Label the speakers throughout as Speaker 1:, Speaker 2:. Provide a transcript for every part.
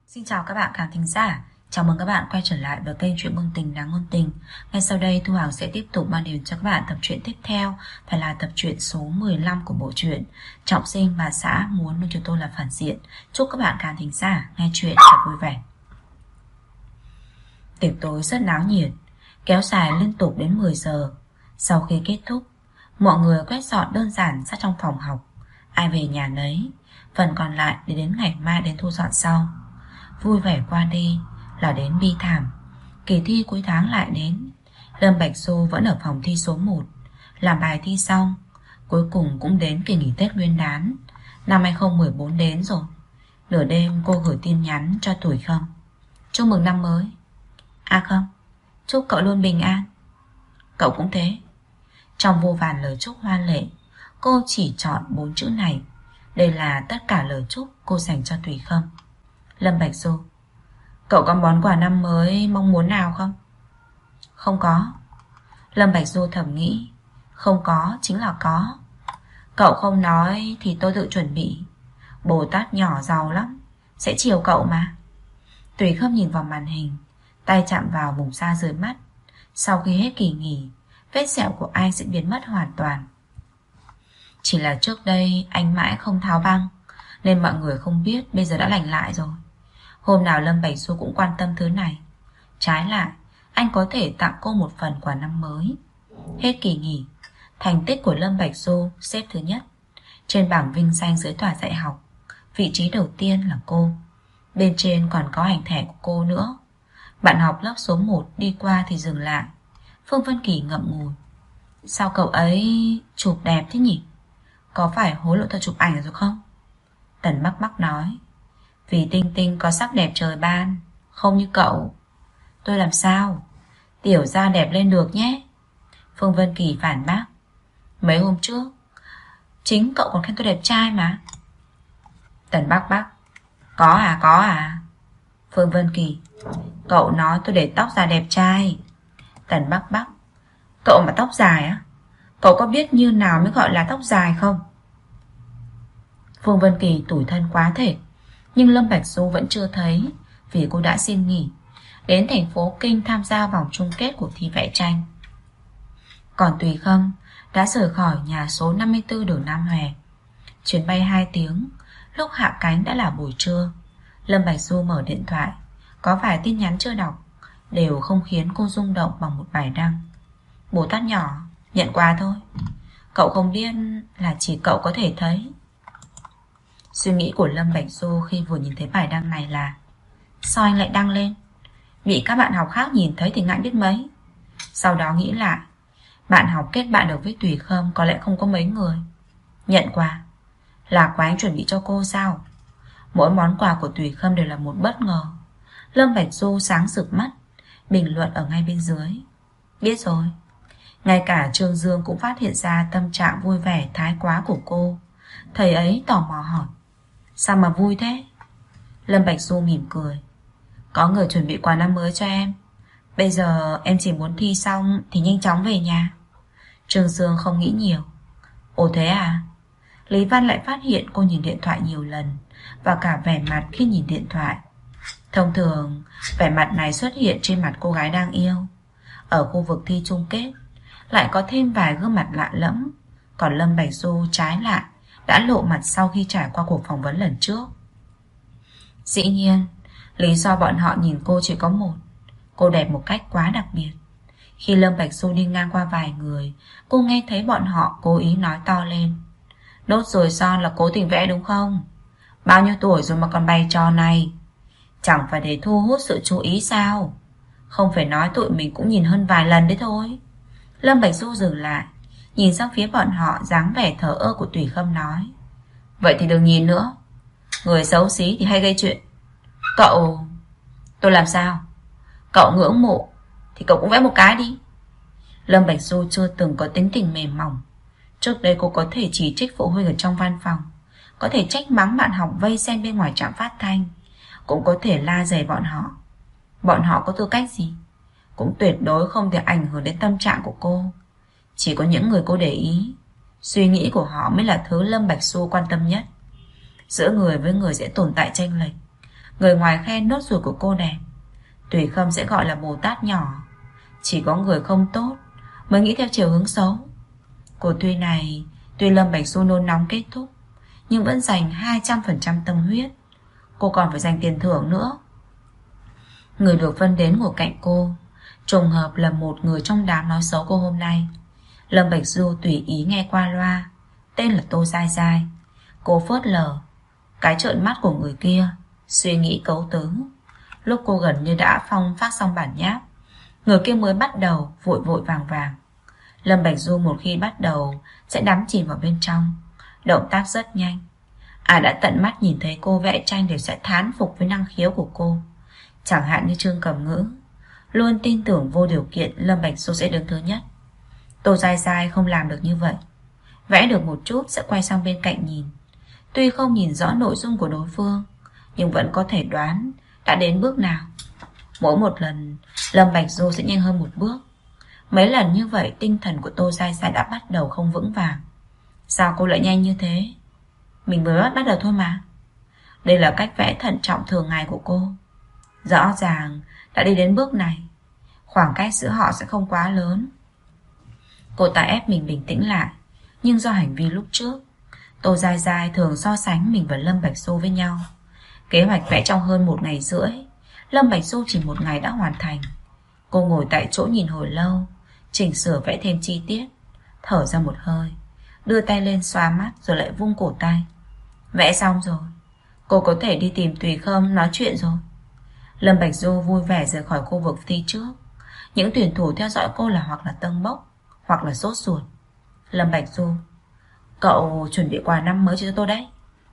Speaker 1: Xin chào các bạn khán thính giả. Chào mừng các bạn quay trở lại với kênh Truyện Ngôn Tình Đáng Ngôn Tình. Ngay sau đây Thu Hằng sẽ tiếp tục mang đến cho các bạn tập truyện tiếp theo, phải là tập truyện số 15 của bộ truyện Trọng Sinh Bà Xã Muốn Nuôi Chúng Tôi Là Phản Diện. Chúc các bạn khán thính giả nghe truyện thật vui vẻ. Tiệc tối rất náo nhiệt, kéo dài liên tục đến 10 giờ. Sau khi kết thúc, mọi người quét dọn đơn giản ra trong phòng học, ai về nhà nấy, phần còn lại để đến ngày mai đến thu dọn sau. Vui vẻ qua đi là đến bi thảm. Kỳ thi cuối tháng lại đến. Lâm Bạch Du vẫn ở phòng thi số 1, làm bài thi xong. Cuối cùng cũng đến kỳ nghỉ Tết Nguyên đán. Năm 2014 đến rồi. Nửa đêm cô gửi tin nhắn cho Tuổi Không: chúc mừng năm mới. À không, chúc cậu luôn bình an. Cậu cũng thế. Trong vô vàn lời chúc hoa lệ, cô chỉ chọn 4 chữ này. Đây là tất cả lời chúc cô dành cho Tuổi Không. Lâm Bạch Du: cậu có món quà năm mới mong muốn nào không? Không có. Lâm Bạch Du thầm nghĩ, không có chính là có. Cậu không nói thì tôi tự chuẩn bị. Bồ Tát nhỏ giàu lắm, sẽ chiều cậu mà. Tùy Khâm nhìn vào màn hình, tay chạm vào vùng da dưới mắt. Sau khi hết kỳ nghỉ, vết sẹo của anh sẽ biến mất hoàn toàn. Chỉ là trước đây anh mãi không tháo băng, nên mọi người không biết bây giờ đã lành lại rồi. Hôm nào Lâm Bạch Du cũng quan tâm thứ này. Trái lại, anh có thể tặng cô một phần quà năm mới. Hết kỳ nghỉ, thành tích của Lâm Bạch Du xếp thứ nhất trên bảng vinh danh dưới tòa dạy học. Vị trí đầu tiên là cô. Bên trên còn có ảnh thẻ của cô nữa. Bạn học lớp số 1 đi qua thì dừng lại. Phương Vân Kỳ ngậm ngùi: sao cậu ấy chụp đẹp thế nhỉ? Có phải hối lộ thật chụp ảnh rồi không? Tần Bắc Bắc nói: vì Tinh Tinh có sắc đẹp trời ban, không như cậu. Tôi làm sao? Tiểu ra đẹp lên được nhé. Phương Vân Kỳ phản bác: mấy hôm trước chính cậu còn khen tôi đẹp trai mà. Tần Bắc Bắc: có à. Phương Vân Kỳ: cậu nói tôi để tóc dài đẹp trai. Tần Bắc Bắc: cậu mà tóc dài á? Cậu có biết như nào mới gọi là tóc dài không? Phương Vân Kỳ tủi thân quá thể. Nhưng Lâm Bạch Du vẫn chưa thấy, vì cô đã xin nghỉ đến thành phố Kinh tham gia vòng chung kết cuộc thi vẽ tranh. Còn Tùy Khâm đã rời khỏi nhà số 54 đường Nam Hòe. Chuyến bay 2 tiếng, lúc hạ cánh đã là buổi trưa. Lâm Bạch Du mở điện thoại, có vài tin nhắn chưa đọc, đều không khiến cô rung động bằng một bài đăng. Bồ Tát nhỏ, nhận quà thôi. Cậu không biết là chỉ cậu có thể thấy. Suy nghĩ của Lâm Bạch Du khi vừa nhìn thấy bài đăng này là: sao anh lại đăng lên? Bị các bạn học khác nhìn thấy thì ngại biết mấy. Sau đó nghĩ lại, bạn học kết bạn được với Tùy Khâm có lẽ không có mấy người. Nhận quà là quà anh chuẩn bị cho cô sao? Mỗi món quà của Tùy Khâm đều là một bất ngờ. Lâm Bạch Du sáng rực mắt, bình luận ở ngay bên dưới: biết rồi. Ngay cả Trương Dương cũng phát hiện ra tâm trạng vui vẻ thái quá của cô. Thầy ấy tò mò hỏi: sao mà vui thế? Lâm Bạch Du mỉm cười: có người chuẩn bị quà năm mới cho em. Bây giờ em chỉ muốn thi xong thì nhanh chóng về nhà. Trương Dương không nghĩ nhiều: ồ thế à? Lý Văn lại phát hiện cô nhìn điện thoại nhiều lần, và cả vẻ mặt khi nhìn điện thoại. Thông thường vẻ mặt này xuất hiện trên mặt cô gái đang yêu. Ở khu vực thi chung kết lại có thêm vài gương mặt lạ lẫm. Còn Lâm Bạch Du trái lại đã lộ mặt sau khi trải qua cuộc phỏng vấn lần trước. Dĩ nhiên, lý do bọn họ nhìn cô chỉ có một: cô đẹp một cách quá đặc biệt. Khi Lâm Bạch Du đi ngang qua vài người, cô nghe thấy bọn họ cố ý nói to lên: nốt ruồi son là cố tình vẽ đúng không? Bao nhiêu tuổi rồi mà còn bày trò này? Chẳng phải để thu hút sự chú ý sao? Không phải nói tụi mình cũng nhìn hơn vài lần đấy thôi. Lâm Bạch Du dừng lại, nhìn sang phía bọn họ, dáng vẻ thờ ơ của Tùy Khâm nói: vậy thì đừng nhìn nữa. Người xấu xí thì hay gây chuyện. Cậu... tôi làm sao? Cậu ngưỡng mộ thì cậu cũng vẽ một cái đi. Lâm Bạch Du chưa từng có tính tình mềm mỏng. Trước đây cô có thể chỉ trích phụ huynh ở trong văn phòng, có thể trách mắng bạn học vây xem bên ngoài trạm phát thanh, cũng có thể la rầy bọn họ. Bọn họ có tư cách gì? Cũng tuyệt đối không thể ảnh hưởng đến tâm trạng của cô. Chỉ có những người cô để ý, suy nghĩ của họ mới là thứ Lâm Bạch Du quan tâm nhất. Giữa người với người sẽ tồn tại chênh lệch. Người ngoài khen nốt ruồi của cô đẹp, Tùy Khâm sẽ gọi là Bồ Tát nhỏ. Chỉ có người không tốt mới nghĩ theo chiều hướng xấu. Cuộc thi này tuy Lâm Bạch Du nôn nóng kết thúc, nhưng vẫn dành 200% tâm huyết. Cô còn phải dành tiền thưởng nữa. Người được phân đến ngồi cạnh cô trùng hợp là một người trong đám nói xấu cô hôm nay. Lâm Bạch Du tùy ý nghe qua loa, tên là Tô Dai Dai. Cô phớt lờ cái trợn mắt của người kia, suy nghĩ cấu tứ. Lúc cô gần như đã phát xong bản nháp, người kia mới bắt đầu vội vội vàng vàng. Lâm Bạch Du một khi bắt đầu sẽ đắm chìm vào bên trong, động tác rất nhanh. Ai đã tận mắt nhìn thấy cô vẽ tranh đều sẽ thán phục với năng khiếu của cô. Chẳng hạn như Trương Cẩm Ngữ luôn tin tưởng vô điều kiện Lâm Bạch Du sẽ đứng thứ nhất. Tô Dai Dai không làm được như vậy. Vẽ được một chút sẽ quay sang bên cạnh nhìn. Tuy không nhìn rõ nội dung của đối phương, nhưng vẫn có thể đoán đã đến bước nào. Mỗi một lần Lâm Bạch Du sẽ nhanh hơn một bước. Mấy lần như vậy tinh thần của Tô Dai Dai đã bắt đầu không vững vàng. Sao cô lại nhanh như thế? Mình mới bắt đầu thôi mà. Đây là cách vẽ thận trọng thường ngày của cô. Rõ ràng đã đi đến bước này, khoảng cách giữa họ sẽ không quá lớn. Cô ta ép mình bình tĩnh lại. Nhưng do hành vi lúc trước, Tô Dai Dai thường so sánh mình và Lâm Bạch Du với nhau. Kế hoạch vẽ trong hơn 1 ngày rưỡi, Lâm Bạch Du chỉ 1 ngày đã hoàn thành. Cô ngồi tại chỗ nhìn hồi lâu, chỉnh sửa vẽ thêm chi tiết, thở ra một hơi, đưa tay lên xoa mắt rồi lại vung cổ tay. Vẽ xong rồi, cô có thể đi tìm Tùy Khâm nói chuyện rồi. Lâm Bạch Du vui vẻ rời khỏi khu vực thi trước. Những tuyển thủ theo dõi cô là hoặc là tâng bốc, hoặc là sốt ruột. Lâm Bạch Du: cậu chuẩn bị quà năm mới cho tôi đấy.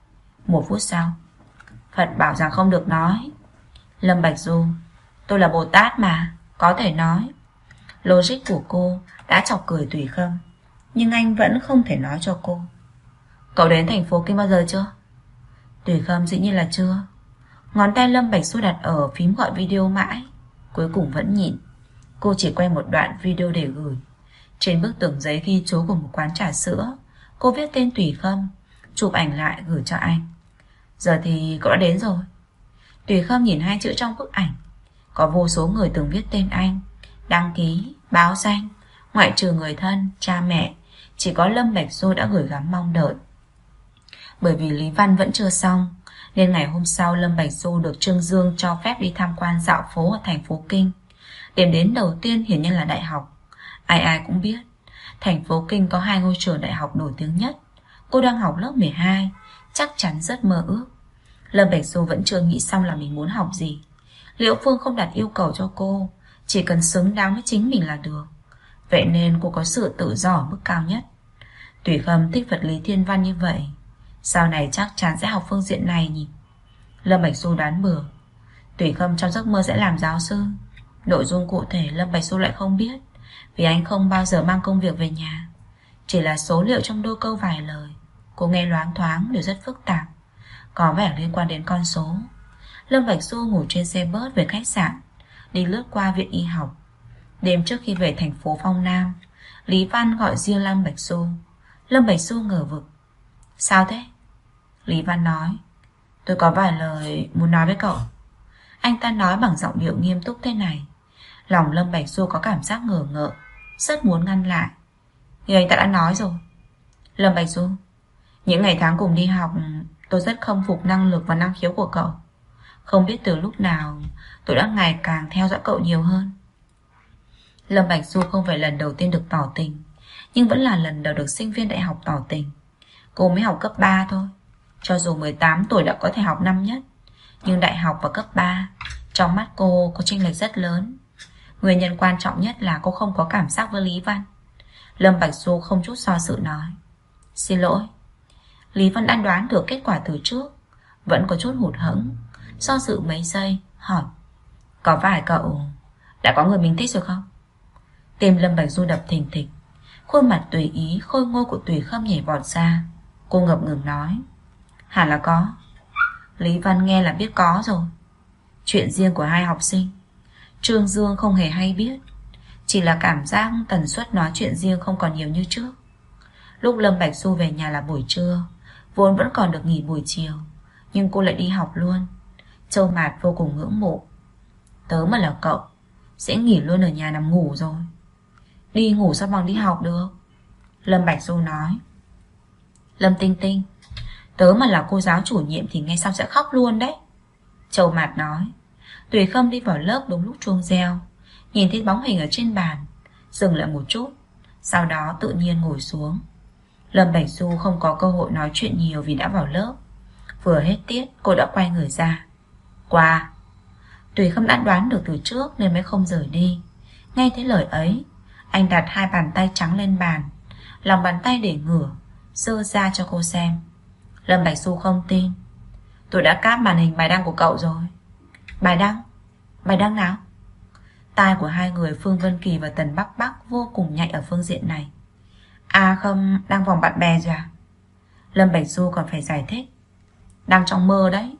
Speaker 1: 1 phút sau: Phật bảo rằng không được nói. Lâm Bạch Du: tôi là Bồ Tát mà, có thể nói. Logic của cô đã chọc cười Tùy Khâm, nhưng anh vẫn không thể nói cho cô. Cậu đến thành phố Kinh bao giờ chưa? Tùy Khâm dĩ nhiên là chưa. Ngón tay Lâm Bạch Du đặt ở phím gọi video mãi, cuối cùng vẫn nhịn. Cô chỉ quay một đoạn video để gửi. Trên bức tường giấy ghi chú của một quán trà sữa, cô viết tên Tùy Khâm, chụp ảnh lại gửi cho anh. Giờ thì cậu đã đến rồi. Tùy Khâm nhìn 2 chữ trong bức ảnh. Có vô số người từng viết tên anh, đăng ký, báo danh. Ngoại trừ người thân, cha mẹ, chỉ có Lâm Bạch Du đã gửi gắm mong đợi. Bởi vì Lý Văn vẫn chưa xong, nên ngày hôm sau Lâm Bạch Du được Trương Dương cho phép đi tham quan dạo phố ở thành phố Kinh. Điểm đến đầu tiên hiển nhiên là đại học. Ai ai cũng biết thành phố Kinh có 2 ngôi trường đại học nổi tiếng nhất. Cô đang học lớp 12, chắc chắn rất mơ ước. Lâm Bạch Du vẫn chưa nghĩ xong là mình muốn học gì. Liễu Phương không đặt yêu cầu cho cô, chỉ cần xứng đáng với chính mình là được. Vậy nên cô có sự tự do ở mức cao nhất. Tùy Khâm thích vật lý thiên văn như vậy, sau này chắc chắn sẽ học phương diện này nhỉ. Lâm Bạch Du đoán bừa. Tùy Khâm trong giấc mơ sẽ làm giáo sư. Nội dung cụ thể Lâm Bạch Du lại không biết, vì anh không bao giờ mang công việc về nhà. Chỉ là số liệu trong đôi câu vài lời cô nghe loáng thoáng đều rất phức tạp, có vẻ liên quan đến con số. Lâm Bạch Du ngủ trên xe bus về khách sạn, đi lướt qua viện y học. Đêm trước khi về thành phố Phong Nam, Lý Văn gọi riêng Lâm Bạch Du. Lâm Bạch Du ngờ vực. Sao thế? Lý Văn nói: tôi có vài lời muốn nói với cậu. Anh ta nói bằng giọng điệu nghiêm túc thế này, lòng Lâm Bạch Du có cảm giác ngờ ngợ, rất muốn ngăn lại. Nhưng anh ta đã nói rồi. Lâm Bạch Du: những ngày tháng cùng đi học, tôi rất khâm phục năng lực và năng khiếu của cậu. Không biết từ lúc nào tôi đã ngày càng theo dõi cậu nhiều hơn. Lâm Bạch Du không phải lần đầu tiên được tỏ tình, nhưng vẫn là lần đầu được sinh viên đại học tỏ tình. Cô mới học cấp 3 thôi. Cho dù 18 tuổi đã có thể học năm nhất, nhưng đại học và cấp 3 trong mắt cô có chênh lệch rất lớn. Nguyên nhân quan trọng nhất là cô không có cảm giác với Lý Văn. Lâm Bạch Du không chút do dự nói: xin lỗi. Lý Văn đã đoán được kết quả từ trước, vẫn có chút hụt hẫng, do dự mấy giây hỏi: có phải cậu đã có người mình thích rồi không? Tim Lâm Bạch Du đập thình thịch, khuôn mặt tùy ý khôi ngô của Tùy Khâm nhảy vọt ra. Cô ngập ngừng nói: hẳn là có. Lý Văn nghe là biết có rồi. Chuyện riêng của 2 học sinh, Trương Dương không hề hay biết, chỉ là cảm giác tần suất nói chuyện riêng không còn nhiều như trước. Lúc Lâm Bạch Du về nhà là buổi trưa, vốn vẫn còn được nghỉ buổi chiều, nhưng cô lại đi học luôn. Châu Mạt vô cùng ngưỡng mộ. Tớ mà là cậu sẽ nghỉ luôn ở nhà nằm ngủ rồi. Đi ngủ sao bằng đi học được. Lâm Bạch Du nói. Lâm Tinh Tinh, tớ mà là cô giáo chủ nhiệm thì nghe xong sẽ khóc luôn đấy. Châu Mạt nói. Tùy Khâm đi vào lớp đúng lúc chuông reo, nhìn thấy bóng hình ở trên bàn, dừng lại một chút, sau đó tự nhiên ngồi xuống. Lâm Bạch Du không có cơ hội nói chuyện nhiều vì đã vào lớp. Vừa hết tiết cô đã quay người ra. Qua. Tùy Khâm đã đoán được từ trước nên mới không rời đi. Nghe thấy lời ấy, anh đặt hai bàn tay trắng lên bàn, lòng bàn tay để ngửa, giơ ra cho cô xem. Lâm Bạch Du không tin. Tôi đã cáp màn hình bài đăng của cậu rồi. Bài đăng? Bài đăng nào? Tai của hai người Phương Vân Kỳ và Tần Bắc Bắc vô cùng nhạy ở phương diện này. À không, đăng vòng bạn bè rồi à? Lâm Bạch Du còn phải giải thích. Đăng trong mơ đấy.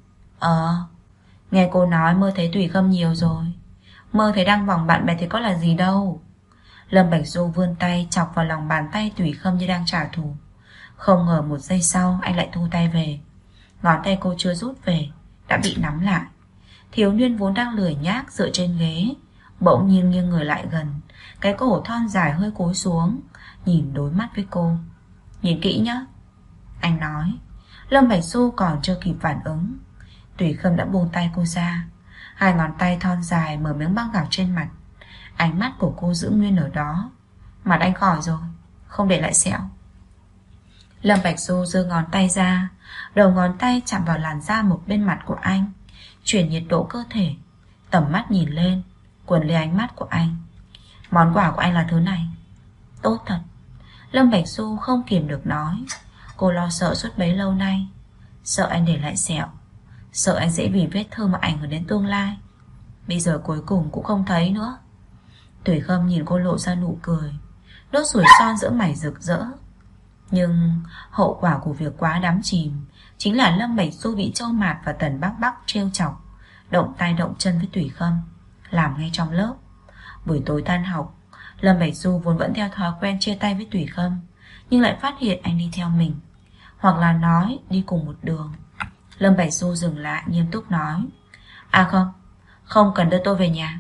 Speaker 1: Nghe cô nói mơ thấy Tùy Khâm nhiều rồi. Mơ thấy đăng vòng bạn bè thì có là gì đâu. Lâm Bạch Du vươn tay chọc vào lòng bàn tay Tùy Khâm như đang trả thù. Không ngờ một giây sau anh lại thu tay về. Ngón tay cô chưa rút về đã bị nắm lại. Thiếu niên vốn đang lười nhác dựa trên ghế bỗng nhiên nghiêng người lại gần, cái cổ thon dài hơi cúi xuống, nhìn đối mắt với cô. Nhìn kỹ nhá, anh nói. Lâm Bạch Du còn chưa kịp phản ứng, Tùy Khâm đã buông tay cô ra. Hai ngón tay thon dài mở miếng băng gạc trên mặt. Ánh mắt của cô giữ nguyên ở đó. Mặt anh khỏi rồi, không để lại sẹo. Lâm Bạch Du giơ ngón tay ra, đầu ngón tay chạm vào làn da một bên mặt của anh, chuyển nhiệt độ cơ thể. Tầm mắt nhìn lên, quấn lấy ánh mắt của anh. Món quà của anh là thứ này. Tốt thật. Lâm Bạch Du không kìm được nói. Cô lo sợ suốt bấy lâu nay, sợ anh để lại sẹo, sợ anh dễ vì vết thương mà ảnh hưởng đến tương lai. Bây giờ cuối cùng cũng không thấy nữa. Tùy Khâm nhìn cô lộ ra nụ cười, đốt ruồi son giữa mày rực rỡ. Nhưng hậu quả của việc quá đắm chìm chính là Lâm Bạch Du bị Châu Mạt và Tần Bắc Bắc trêu chọc, động tay động chân với Tùy Khâm, làm ngay trong lớp. Buổi tối tan học, Lâm Bạch Du vốn vẫn theo thói quen chia tay với Tùy Khâm, nhưng lại phát hiện anh đi theo mình, hoặc là nói đi cùng một đường. Lâm Bạch Du dừng lại nghiêm túc nói. À không, không cần đưa tôi về nhà.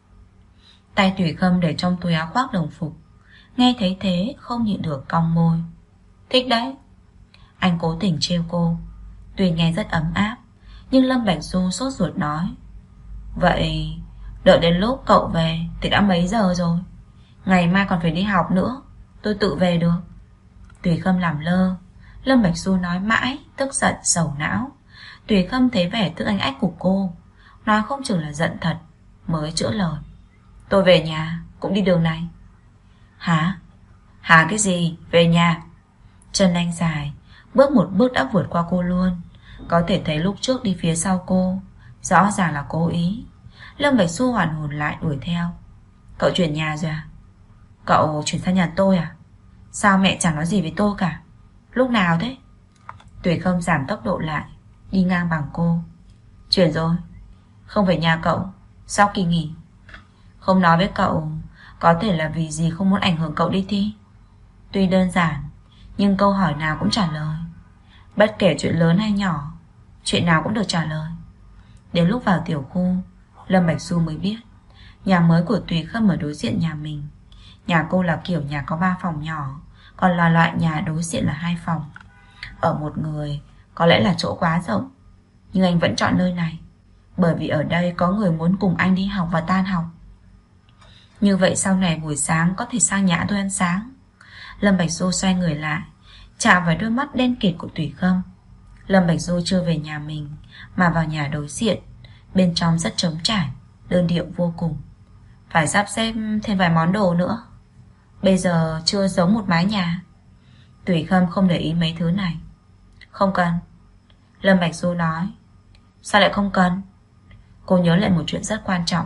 Speaker 1: Tay Tùy Khâm để trong túi áo khoác đồng phục. Nghe thấy thế không nhịn được cong môi. Thích đấy. Anh cố tình trêu cô. Tuy nghe rất ấm áp, nhưng Lâm Bạch Du sốt ruột nói. Vậy đợi đến lúc cậu về thì đã mấy giờ rồi? Ngày mai còn phải đi học nữa, tôi tự về được. Tùy Khâm làm lơ. Lâm Bạch Du nói mãi, tức giận sầu não. Tùy Khâm thấy vẻ tức anh ách của cô, nói không chừng là giận thật, mới chữa lời. Tôi về nhà, cũng đi đường này. Hả? Hả cái gì? Về nhà? Chân anh dài, bước một bước đã vượt qua cô luôn. Có thể thấy lúc trước đi phía sau cô, rõ ràng là cố ý. Lâm Bạch Du hoàn hồn lại đuổi theo. Cậu chuyển nhà rồi à? Cậu chuyển sang nhà tôi à? Sao mẹ chẳng nói gì với tôi cả? Lúc nào thế? Tùy Khâm giảm tốc độ lại, đi ngang bằng cô. Chuyển rồi. Không về nhà cậu, sau kỳ nghỉ. Không nói với cậu, có thể là vì gì không muốn ảnh hưởng cậu đi thi. Tuy đơn giản, nhưng câu hỏi nào cũng trả lời. Bất kể chuyện lớn hay nhỏ, chuyện nào cũng được trả lời. Đến lúc vào tiểu khu, Lâm Bạch Du mới biết nhà mới của Tùy Khâm ở đối diện nhà mình. Nhà cô là kiểu nhà có 3 phòng nhỏ, còn là loại nhà đối diện là 2 phòng. Ở một người có lẽ là chỗ quá rộng, nhưng anh vẫn chọn nơi này, bởi vì ở đây có người muốn cùng anh đi học và tan học. Như vậy sau này buổi sáng có thể sang nhà tôi ăn sáng. Lâm Bạch Du xoay người lại, chạm vào đôi mắt đen kịt của Tùy Khâm. Lâm Bạch Du chưa về nhà mình, mà vào nhà đối diện. Bên trong rất trống trải, đơn điệu vô cùng. Phải sắp xếp thêm vài món đồ nữa. Bây giờ chưa giống một mái nhà. Tùy Khâm không để ý mấy thứ này. Không cần. Lâm Bạch Du nói. Sao lại không cần? Cô nhớ lại một chuyện rất quan trọng.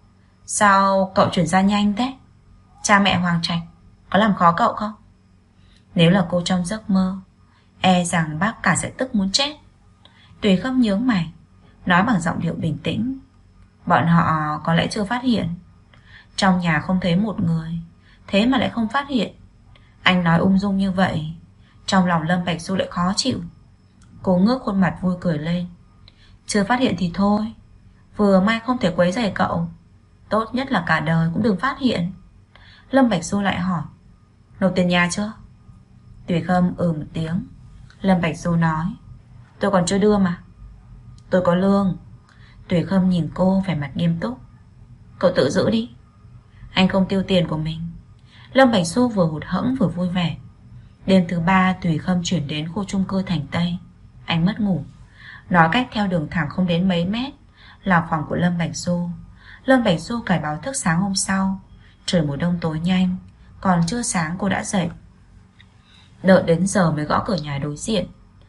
Speaker 1: Sao cậu chuyển ra nhanh thế? Cha mẹ Hoàng Trạch có làm khó cậu không? Nếu là cô trong giấc mơ, e rằng bác cả sẽ tức muốn chết. Tùy Khâm nhướng mày, nói bằng giọng điệu bình tĩnh. Bọn họ có lẽ chưa phát hiện. Trong nhà không thấy một người, thế mà lại không phát hiện. Anh nói ung dung như vậy, trong lòng Lâm Bạch Du lại khó chịu. Cô ngước khuôn mặt vui cười lên. Chưa phát hiện thì thôi, vừa may không thể quấy rầy cậu. Tốt nhất là cả đời cũng đừng phát hiện. Lâm Bạch Du lại hỏi, nộp tiền nhà chưa? Tùy Khâm một tiếng. Lâm Bạch Du nói, tôi còn chưa đưa mà. Tôi có lương. Tùy Khâm nhìn cô vẻ mặt nghiêm túc. Cậu tự giữ đi, anh không tiêu tiền của mình. Lâm Bạch Du vừa hụt hẫng vừa vui vẻ. Đêm thứ 3 Tùy Khâm chuyển đến khu chung cư Thành Tây. Anh mất ngủ. Nói cách theo đường thẳng không đến mấy mét là phòng của Lâm Bạch Du. Lâm Bạch Du cài báo thức sáng hôm sau. Trời mùa đông tối nhanh, còn chưa sáng cô đã dậy. Đợi đến giờ mới gõ cửa nhà đối diện.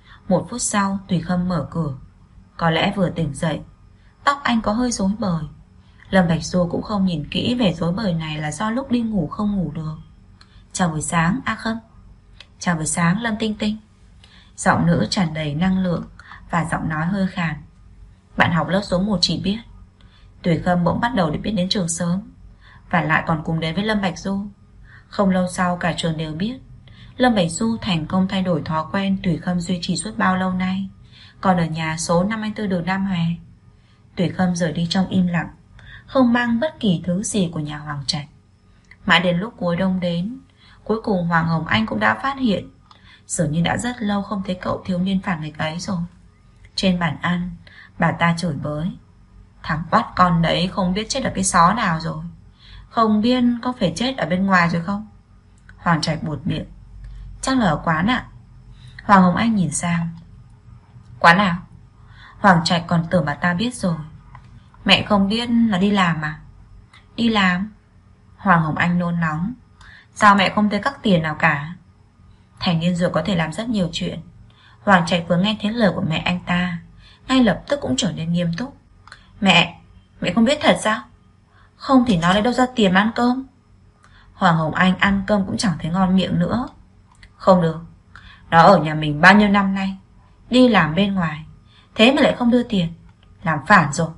Speaker 1: 1 phút sau Tùy Khâm mở cửa. Có lẽ vừa tỉnh dậy. Tóc anh có hơi rối bời. Lâm Bạch Du cũng không nhìn kỹ vẻ rối bời này là do lúc đi ngủ không ngủ được. Chào buổi sáng A Khâm. Chào buổi sáng Lâm Tinh Tinh. Giọng nữ tràn đầy năng lượng và giọng nói hơi khàn. Bạn học lớp số 1 chỉ biết. Tùy Khâm bỗng bắt đầu để biết đến trường sớm, và lại còn cùng đến với Lâm Bạch Du. Không lâu sau cả trường đều biết Lâm Bạch Du thành công thay đổi thói quen Tùy Khâm duy trì suốt bao lâu nay, còn ở nhà số 54 đường Nam Hòe. Tùy Khâm rời đi trong im lặng, không mang bất kỳ thứ gì của nhà Hoàng Trạch. Mãi đến lúc cuối đông đến, cuối cùng Hoàng Hồng Anh cũng đã phát hiện. Dường như đã rất lâu không thấy cậu thiếu niên phản nghịch ấy rồi. Trên bàn ăn, bà ta chửi bới. Thằng bắt con đấy không biết chết ở cái xó nào rồi, không biết có phải chết ở bên ngoài rồi không. Hoàng Trạch buột miệng. Chắc là ở quán ạ. Hoàng Hồng Anh nhìn sang. Quán nào? Hoàng Trạch còn tưởng bà ta biết rồi. Mẹ không biết là đi làm à? Đi làm? Hoàng Hồng Anh nôn nóng. Sao mẹ không thấy các tiền nào cả? Thành niên rồi có thể làm rất nhiều chuyện. Hoàng Trạch vừa nghe thấy lời của mẹ anh ta, ngay lập tức cũng trở nên nghiêm túc. Mẹ không biết thật sao? Không thì nó lấy đâu ra tiền mà ăn cơm? Hoàng Hồng Anh ăn cơm cũng chẳng thấy ngon miệng nữa. Không được, nó ở nhà mình bao nhiêu năm nay, đi làm bên ngoài, thế mà lại không đưa tiền, làm phản rồi.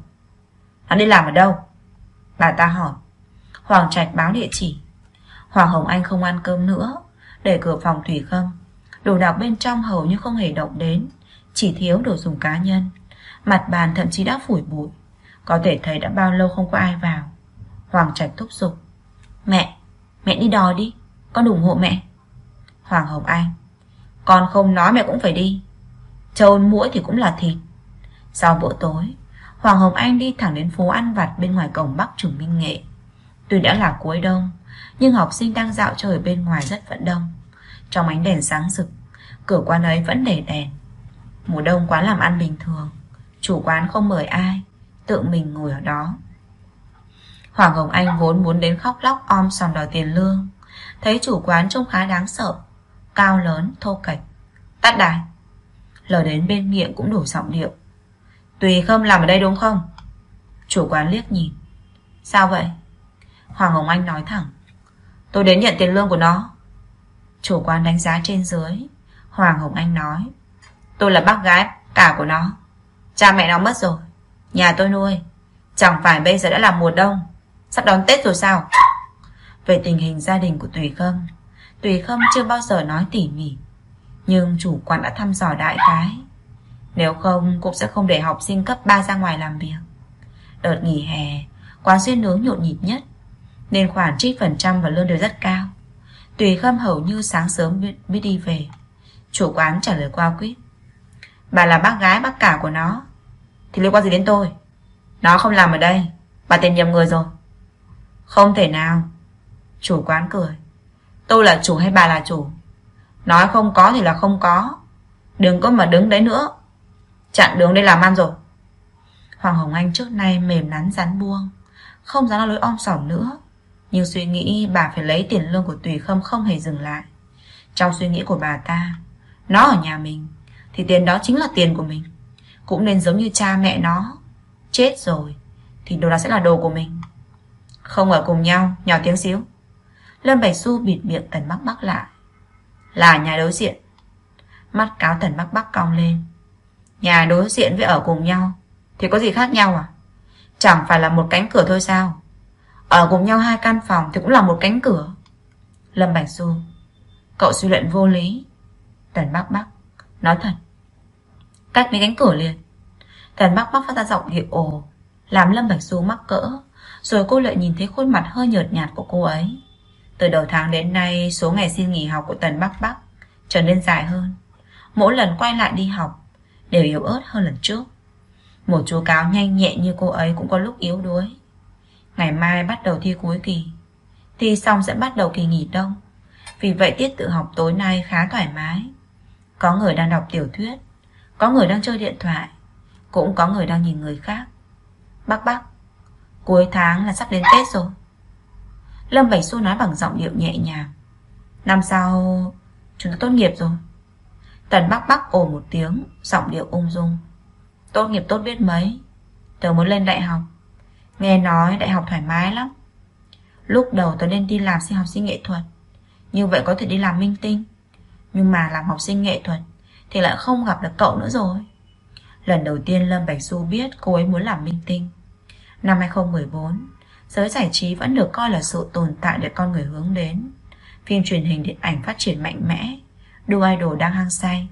Speaker 1: Nó đi làm ở đâu? Bà ta hỏi. Hoàng Trạch báo địa chỉ. Hoàng Hồng Anh không ăn cơm nữa, để cửa phòng Thủy Khâm. Đồ đạc bên trong hầu như không hề động đến, chỉ thiếu đồ dùng cá nhân. Mặt bàn thậm chí đã phủi bụi, có thể thấy đã bao lâu không có ai vào. Hoàng Trạch thúc giục. Mẹ đi đòi đi, con ủng hộ mẹ. Hoàng Hồng Anh. Con không nói mẹ cũng phải đi. Trâu muỗi thì cũng là thịt. Sau bữa tối, Hoàng Hồng Anh đi thẳng đến phố ăn vặt bên ngoài cổng Bắc Trường Minh Nghệ. Tuy đã là cuối đông, nhưng học sinh đang dạo chơi ở bên ngoài rất vẫn đông. Trong ánh đèn sáng rực, cửa quán ấy vẫn để đèn. Mùa đông quán làm ăn bình thường, chủ quán không mời ai, tự mình ngồi ở đó. Hoàng Hồng Anh vốn muốn đến khóc lóc om sòm đòi tiền lương, thấy chủ quán trông khá đáng sợ, cao lớn, thô kệch. Tắt đài. Lời đến bên miệng cũng đổi giọng điệu. Tùy Khâm làm ở đây đúng không? Chủ quán liếc nhìn. Sao vậy? Hoàng Hồng Anh nói thẳng. Tôi đến nhận tiền lương của nó. Chủ quán đánh giá trên dưới. Hoàng Hồng Anh nói. Tôi là bác gái cả của nó. Cha mẹ nó mất rồi, nhà tôi nuôi. Chẳng phải bây giờ đã là mùa đông, sắp đón Tết rồi sao? Về tình hình gia đình của Tùy Khâm chưa bao giờ nói tỉ mỉ, nhưng chủ quán đã thăm dò đại khái. Nếu không cũng sẽ không để học sinh cấp 3 ra ngoài làm việc. Đợt nghỉ hè, quán xiên nướng nhộn nhịp nhất, nên khoản trích phần trăm và lương đều rất cao. Tùy Khâm hầu như sáng sớm biết đi về. Chủ quán trả lời qua quýt. Bà là bác gái bác cả của nó thì liên quan gì đến tôi? Nó không làm ở đây, bà tìm nhầm người rồi. Không thể nào. Chủ quán cười. Tôi là chủ hay bà là chủ? Nói không có thì là không có, đừng có mà đứng đấy nữa. Chặn đường đây làm ăn rồi. Hoàng Hồng Anh trước nay mềm nắn rắn buông, không dám nói lối om sòm nữa, nhưng suy nghĩ bà phải lấy tiền lương của Tùy Khâm không hề dừng lại. Trong suy nghĩ của bà ta, nó ở nhà mình thì tiền đó chính là tiền của mình, cũng nên giống như cha mẹ nó. Chết rồi thì đồ đó sẽ là đồ của mình. Không ở cùng nhau, nhỏ tiếng xíu. Lâm Bạch Du bịt miệng Tần Bắc Bắc lại. Là nhà đối diện. Mắt cáo Tần Bắc Bắc cong lên. Nhà đối diện với ở cùng nhau thì có gì khác nhau à? Chẳng phải là một cánh cửa thôi sao? Ở cùng nhau 2 căn phòng thì cũng là một cánh cửa. Lâm Bạch Du. Cậu suy luận vô lý. Tần Bắc Bắc. Nói thật. Cách mấy cánh cửa liền. Tần Bắc Bắc phát ra giọng điệu ồ, làm Lâm Bạch Du mắc cỡ. Rồi cô lại nhìn thấy khuôn mặt hơi nhợt nhạt của cô ấy. Từ đầu tháng đến nay, số ngày xin nghỉ học của Tần Bắc Bắc trở nên dài hơn. Mỗi lần quay lại đi học đều yếu ớt hơn lần trước. Một chú cáo nhanh nhẹn như cô ấy cũng có lúc yếu đuối. Ngày mai bắt đầu thi cuối kỳ, thi xong sẽ bắt đầu kỳ nghỉ đông. Vì vậy tiết tự học tối nay khá thoải mái. Có người đang đọc tiểu thuyết, có người đang chơi điện thoại, cũng có người đang nhìn người khác. Bắc Bắc, cuối tháng là sắp đến Tết rồi. Lâm Bạch Du nói bằng giọng điệu nhẹ nhàng. Năm sau chúng ta tốt nghiệp rồi. Tần Bắc Bắc ồ một tiếng, giọng điệu ung dung. Tốt nghiệp tốt biết mấy, tớ muốn lên đại học. Nghe nói đại học thoải mái lắm. Lúc đầu tớ nên đi làm sinh học sinh nghệ thuật, như vậy có thể đi làm minh tinh. Nhưng mà làm học sinh nghệ thuật thì lại không gặp được cậu nữa rồi. Lần đầu tiên Lâm Bạch Du biết cô ấy muốn làm minh tinh. Năm 2014, giới giải trí vẫn được coi là sự tồn tại để con người hướng đến. Phim truyền hình điện ảnh phát triển mạnh mẽ, đua idol đang hăng say.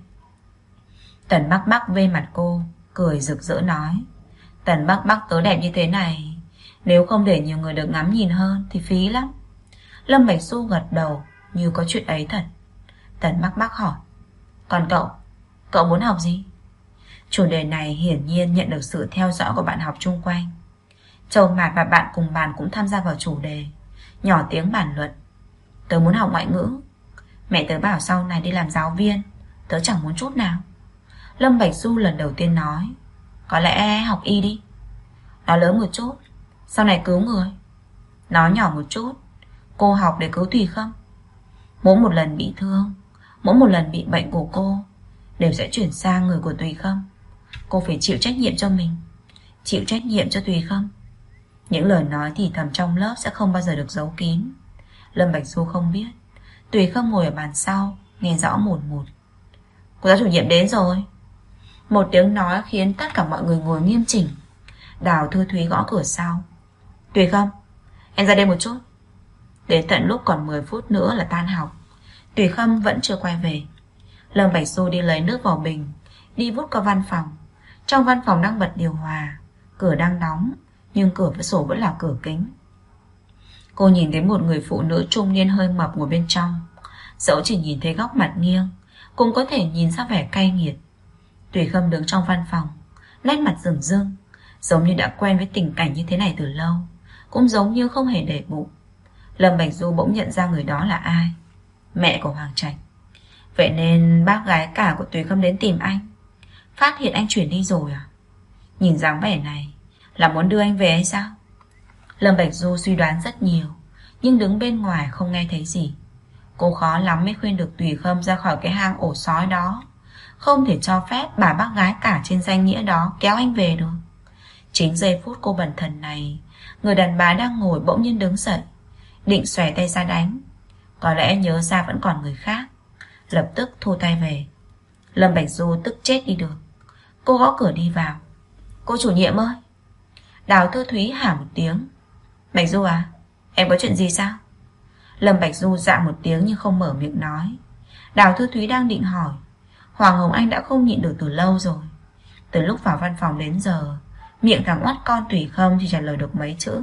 Speaker 1: Tần Bắc Bắc vê mặt cô, cười rực rỡ nói. Tần Bắc Bắc tớ đẹp như thế này, nếu không để nhiều người được ngắm nhìn hơn thì phí lắm. Lâm Bạch Du gật đầu như có chuyện ấy thật. Tần Bắc Bắc hỏi, còn cậu muốn học gì? Chủ đề này hiển nhiên nhận được sự theo dõi của bạn học chung quanh. Châu Mạt và bạn cùng bàn cũng tham gia vào chủ đề, nhỏ tiếng bàn luận. Tớ muốn học ngoại ngữ. Mẹ tớ bảo sau này đi làm giáo viên, tớ chẳng muốn chút nào. Lâm Bạch Du lần đầu tiên nói, có lẽ học y đi. Nói lớn một chút, sau này cứu người. Nói nhỏ một chút, cô học để cứu Thùy Khâm. Mỗi một lần bị thương, mỗi một lần bị bệnh của cô đều sẽ chuyển sang người của Thùy Khâm. Cô phải chịu trách nhiệm cho mình, chịu trách nhiệm cho Thùy Khâm. Những lời nói thì thầm trong lớp sẽ không bao giờ được giấu kín. Lâm Bạch Du không biết Thùy Khâm ngồi ở bàn sau, nghe rõ mồn một. Cô giáo chủ nhiệm đến rồi. Một tiếng nói khiến tất cả mọi người ngồi nghiêm chỉnh. Đào Thư Thúy gõ cửa sau. Thùy Khâm, em ra đây một chút. Đến tận lúc còn 10 phút nữa là tan học, Thùy Khâm vẫn chưa quay về. Lâm Bạch Du đi lấy nước vào bình, đi vút qua văn phòng. Trong văn phòng đang bật điều hòa, cửa đang đóng, nhưng cửa với sổ vẫn là cửa kính. Cô nhìn thấy một người phụ nữ trung niên hơi mập ngồi bên trong. Dẫu chỉ nhìn thấy góc mặt nghiêng, cũng có thể nhìn ra vẻ cay nghiệt. Thùy Khâm đứng trong văn phòng, nét mặt rừng rưng, giống như đã quen với tình cảnh như thế này từ lâu, cũng giống như không hề để bụng. Lâm Bạch Du bỗng nhận ra người đó là ai. Mẹ của Hoàng Trạch. Vậy nên bác gái cả của Thùy Khâm đến tìm anh, phát hiện anh chuyển đi rồi à? Nhìn dáng vẻ này là muốn đưa anh về hay sao? Lâm Bạch Du suy đoán rất nhiều, nhưng đứng bên ngoài không nghe thấy gì. Cô khó lắm mới khuyên được Thùy Khâm ra khỏi cái hang ổ sói đó. Không thể cho phép bà bác gái cả trên danh nghĩa đó kéo anh về được. Chính giây phút cô bần thần này, người đàn bà đang ngồi bỗng nhiên đứng dậy, định xòe tay ra đánh. Có lẽ nhớ ra vẫn còn người khác, lập tức thu tay về. Lâm Bạch Du tức chết đi được. Cô gõ cửa đi vào. Cô chủ nhiệm ơi. Đào Thư Thúy hả một tiếng. Bạch Du à, em có chuyện gì sao? Lâm Bạch Du dạ một tiếng nhưng không mở miệng nói. Đào Thư Thúy đang định hỏi. Hoàng Hồng Anh đã không nhịn được từ lâu rồi. Từ lúc vào văn phòng đến giờ, miệng thằng oắt con Thùy Khâm chỉ trả lời được mấy chữ.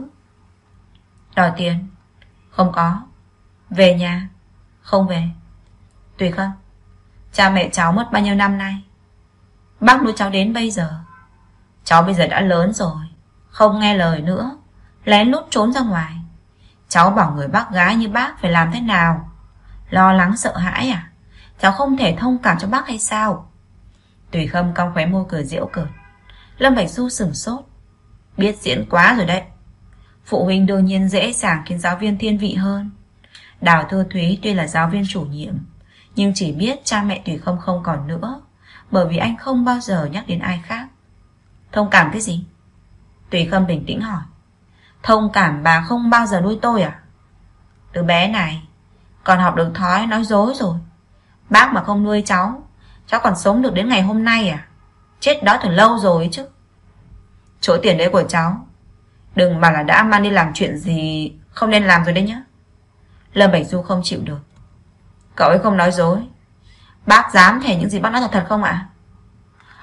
Speaker 1: Đòi tiền? Không có. Về nhà? Không về. Thùy Khâm, cha mẹ cháu mất bao nhiêu năm nay, bác nuôi cháu đến bây giờ. Cháu bây giờ đã lớn rồi, không nghe lời nữa, lén lút trốn ra ngoài. Cháu bảo người bác gái như bác phải làm thế nào? Lo lắng sợ hãi à? Cháu không thể thông cảm cho bác hay sao? Thùy Khâm cong khóe môi cười giễu cợt. Lâm Bạch Du sửng sốt. Biết diễn quá rồi đấy. Phụ huynh đương nhiên dễ dàng khiến giáo viên thiên vị hơn. Đào Thư Thúy tuy là giáo viên chủ nhiệm, nhưng chỉ biết cha mẹ Thùy Khâm không còn nữa, bởi vì anh không bao giờ nhắc đến ai khác. Thông cảm cái gì? Thùy Khâm bình tĩnh hỏi. Thông cảm bà không bao giờ nuôi tôi à? Đứa bé này còn học được thói nói dối rồi. Bác mà không nuôi cháu, cháu còn sống được đến ngày hôm nay à? Chết đó từ lâu rồi chứ. Chỗ tiền đấy của cháu, đừng bảo là đã mang đi làm chuyện gì không nên làm rồi đấy nhá. Lâm Bạch Du không chịu được. Cậu ấy không nói dối. Bác dám thề những gì bác nói là thật không ạ?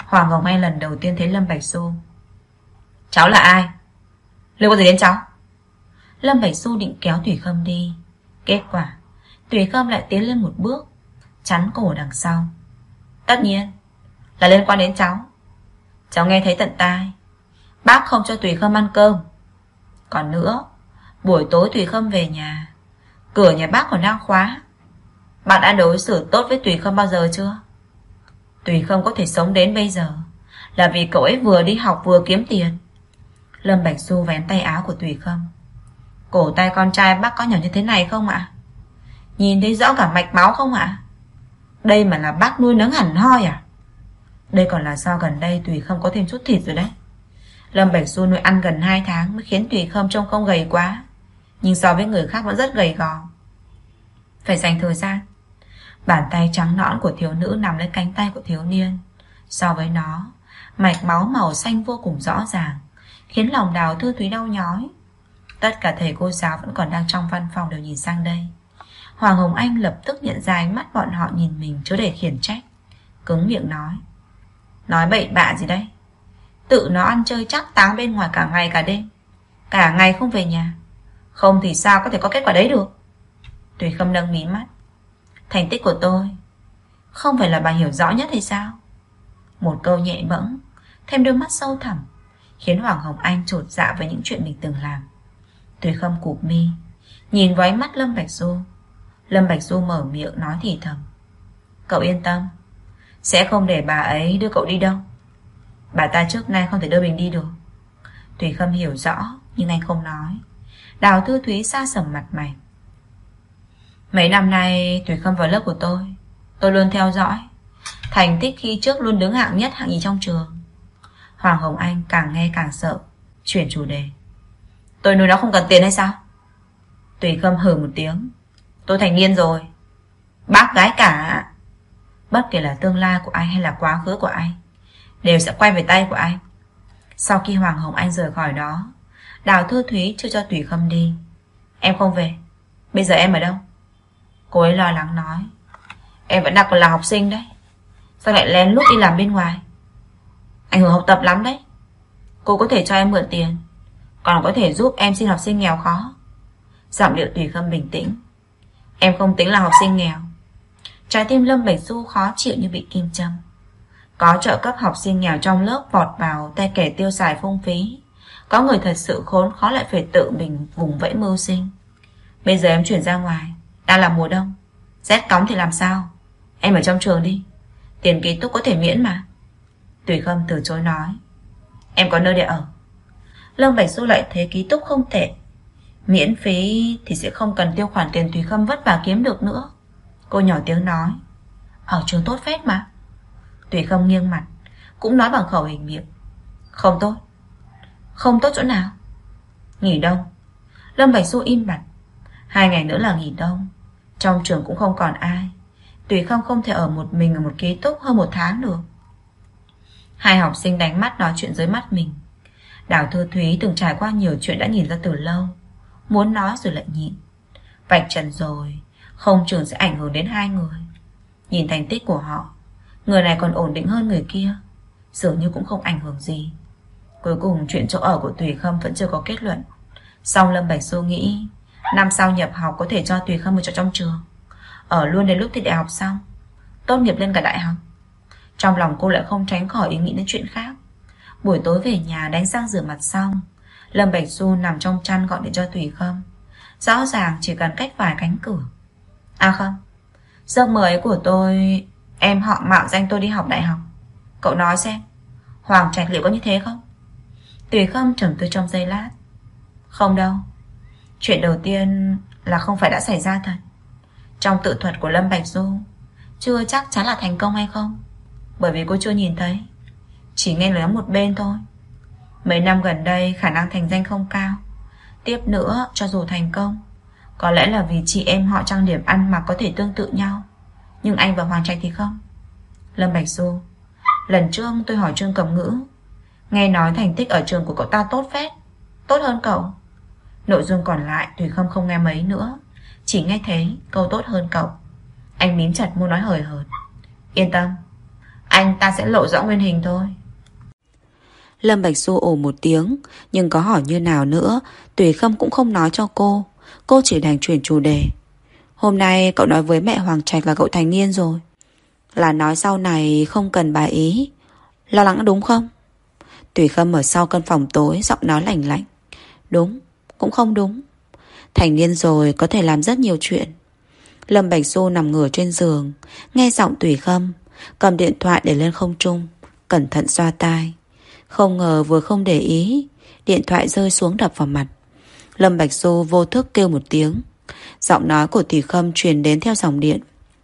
Speaker 1: Hoàng Ngọc Anh lần đầu tiên thấy Lâm Bạch Du. Cháu là ai? Liên quan gì đến cháu? Lâm Bạch Du định kéo Thủy Khâm đi. Kết quả Thủy Khâm lại tiến lên một bước, chắn cổ đằng sau. Tất nhiên là liên quan đến cháu. Cháu nghe thấy tận tai, bác không cho Thủy Khâm ăn cơm. Còn nữa, buổi tối Thủy Khâm về nhà, cửa nhà bác còn đang khóa. Bạn đã đối xử tốt với Thủy Khâm bao giờ chưa? Thủy Khâm có thể sống đến bây giờ là vì cậu ấy vừa đi học vừa kiếm tiền. Lâm Bạch Du vén tay áo của Thủy Khâm. Cổ tay con trai bác có nhỏ như thế này không ạ? Nhìn thấy rõ cả mạch máu không ạ? Đây mà là bác nuôi nấng hẳn hoi à? Đây còn là do gần đây Thủy Khâm có thêm chút thịt rồi đấy. Lâm Bạch Du nuôi ăn gần 2 tháng mới khiến Thủy Khâm trông không gầy quá, nhưng so với người khác vẫn rất gầy gò. Phải dành thời gian. Bàn tay trắng nõn của thiếu nữ nằm lên cánh tay của thiếu niên. So với nó, mạch máu màu xanh vô cùng rõ ràng, khiến lòng Đào Thư Thúy đau nhói. Tất cả thầy cô giáo vẫn còn đang trong văn phòng đều nhìn sang đây. Hoàng Hồng Anh lập tức nhận ra ánh mắt bọn họ nhìn mình chứa để khiển trách, cứng miệng nói bậy bạ gì đấy. Tự nó ăn chơi chắc táng bên ngoài cả ngày cả đêm, cả ngày không về nhà, không thì sao có thể có kết quả đấy được. Thủy Khâm nâng mí mắt. Thành tích của tôi không phải là bà hiểu rõ nhất hay sao? Một câu nhẹ bẫng, thêm đôi mắt sâu thẳm, khiến Hoàng Hồng Anh chột dạ với những chuyện mình từng làm. Thủy Khâm cụp mi, nhìn vào ánh mắt Lâm Bạch Du. Lâm Bạch Du mở miệng nói thì thầm. Cậu yên tâm, sẽ không để bà ấy đưa cậu đi đâu. Bà ta trước nay không thể đưa mình đi được. Thủy Khâm hiểu rõ, nhưng anh không nói. Đào Thư Thúy xa sầm mặt mày. Mấy năm nay Thủy Khâm vào lớp của tôi luôn theo dõi. Thành tích khi trước luôn đứng hạng nhất hạng nhì trong trường. Hoàng Hồng Anh càng nghe càng sợ, chuyển chủ đề. Tôi nuôi nó không cần tiền hay sao? Thủy Khâm hừ một tiếng. Tôi thành niên rồi, bác gái cả. Bất kể là tương lai của anh hay là quá khứ của anh đều sẽ quay về tay của anh. Sau khi Hoàng Hồng Anh rời khỏi đó, Đào Thư Thúy chưa cho Thủy Khâm đi. Em không về, bây giờ em ở đâu? Cô ấy lo lắng nói. Em vẫn đang còn là học sinh đấy, sao lại lén lút đi làm bên ngoài? Ảnh hưởng học tập lắm đấy. Cô có thể cho em mượn tiền, còn có thể giúp em xin học sinh nghèo khó. Giọng điệu Thủy Khâm bình tĩnh. Em không tính là học sinh nghèo. Trái tim Lâm Bạch Du khó chịu như bị kim châm. Có trợ cấp học sinh nghèo trong lớp vọt vào tay kẻ tiêu xài phung phí. Có người thật sự khốn khó lại phải tự mình vùng vẫy mưu sinh. Bây giờ em chuyển ra ngoài, đang là mùa đông, rét cóng thì làm sao? Em ở trong trường đi, tiền ký túc có thể miễn mà. Thủy Khâm từ chối nói. Em có nơi để ở. Lâm Bạch Du lại thấy ký túc không tệ. Miễn phí thì sẽ không cần tiêu khoản tiền Thủy Khâm vất vả kiếm được nữa. Cô nhỏ tiếng nói. Ở trường tốt phết mà. Thủy Khâm nghiêng mặt, cũng nói bằng khẩu hình miệng. Không tốt. Không tốt chỗ nào? Nghỉ đông. Lâm Bạch Du im bặt. 2 ngày nữa là nghỉ đông, trong trường cũng không còn ai. Thủy Khâm không thể ở một mình ở một ký túc hơn 1 tháng được. Hai học sinh đánh mắt nói chuyện dưới mắt mình. Đào Thư Thúy từng trải qua nhiều chuyện đã nhìn ra từ lâu, muốn nói rồi lại nhịn. Vạch trần rồi, không trường sẽ ảnh hưởng đến hai người. Nhìn thành tích của họ, người này còn ổn định hơn người kia, dường như cũng không ảnh hưởng gì. Cuối cùng chuyện chỗ ở của Thủy Khâm vẫn chưa có kết luận. Song Lâm Bạch Du nghĩ năm sau nhập học có thể cho Thủy Khâm một chỗ trong trường, ở luôn đến lúc thi đại học xong, tốt nghiệp lên cả đại học. Trong lòng cô lại không tránh khỏi ý nghĩ đến chuyện khác. Buổi tối về nhà đánh răng rửa mặt xong, Lâm Bạch Du nằm trong chăn gọi điện cho Thủy Khâm. Rõ ràng chỉ cần cách vài cánh cửa. À không, giấc mơ ấy của tôi, em họ mạo danh tôi đi học đại học. Cậu nói xem, Hoàng Trạch liệu có như thế không? Thủy Khâm trầm tư trong giây lát. Không đâu. Chuyện đầu tiên là không phải đã xảy ra thật. Trong tự thuật của Lâm Bạch Du chưa chắc chắn là thành công hay không, bởi vì cô chưa nhìn thấy, chỉ nghe lời một bên thôi. Mấy năm gần đây khả năng thành danh không cao. Tiếp nữa, cho dù thành công, có lẽ là vì chị em họ trang điểm ăn mặc có thể tương tự nhau, nhưng anh và Hoàng Trạch thì không. Lâm Bạch Du, lần trước tôi hỏi Trương Cẩm Ngữ, nghe nói thành tích ở trường của cậu ta tốt phết, tốt hơn cậu. Nội dung còn lại Thủy Khâm không nghe mấy nữa, chỉ nghe thấy câu tốt hơn cậu. Anh mím chặt môi nói hời hợt. Yên tâm, anh ta sẽ lộ rõ nguyên hình thôi.
Speaker 2: Lâm Bạch Du ồ một tiếng, nhưng có hỏi như nào nữa, Tùy Khâm cũng không nói cho cô. Cô chỉ đành chuyển chủ đề. Hôm nay cậu nói với mẹ Hoàng Trạch là cậu thành niên rồi. Là nói sau này không cần bà ý. Lo lắng đúng không? Tùy Khâm ở sau căn phòng tối, giọng nói lạnh lạnh. Đúng, cũng không đúng. Thành niên rồi có thể làm rất nhiều chuyện. Lâm Bạch Du nằm ngửa trên giường, nghe giọng Tùy Khâm, cầm điện thoại để lên không trung, cẩn thận xoa tai. Không ngờ vừa không để ý, điện thoại rơi xuống đập vào mặt. Lâm Bạch Du vô thức kêu một tiếng. Giọng nói của Tùy Khâm truyền đến theo dòng điện.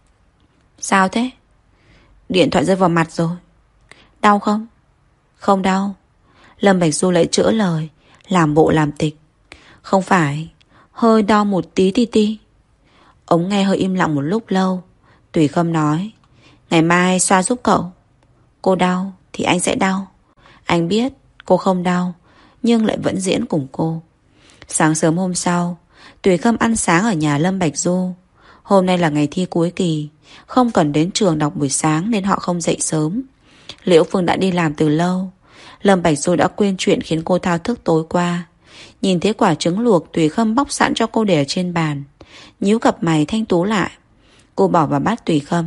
Speaker 2: Sao thế? Điện thoại rơi vào mặt rồi. Đau không? Không đau. Lâm Bạch Du lại chữa lời, làm bộ làm tịch. Không phải, hơi đau một tí ti ti. Ông nghe hơi im lặng một lúc lâu. Tùy Khâm nói, ngày mai xoa giúp cậu. Cô đau thì anh sẽ đau. Anh biết cô không đau, nhưng lại vẫn diễn cùng cô. Sáng sớm hôm sau, Tùy Khâm ăn sáng ở nhà Lâm Bạch Du. Hôm nay là ngày thi cuối kỳ, không cần đến trường đọc buổi sáng nên họ không dậy sớm. Liễu Phương đã đi làm từ lâu. Lâm Bạch Du đã quên chuyện khiến cô thao thức tối qua. Nhìn thấy quả trứng luộc Tùy Khâm bóc sẵn cho cô để ở trên bàn, nhíu cặp mày thanh tú lại. Cô bỏ vào bát Tùy Khâm.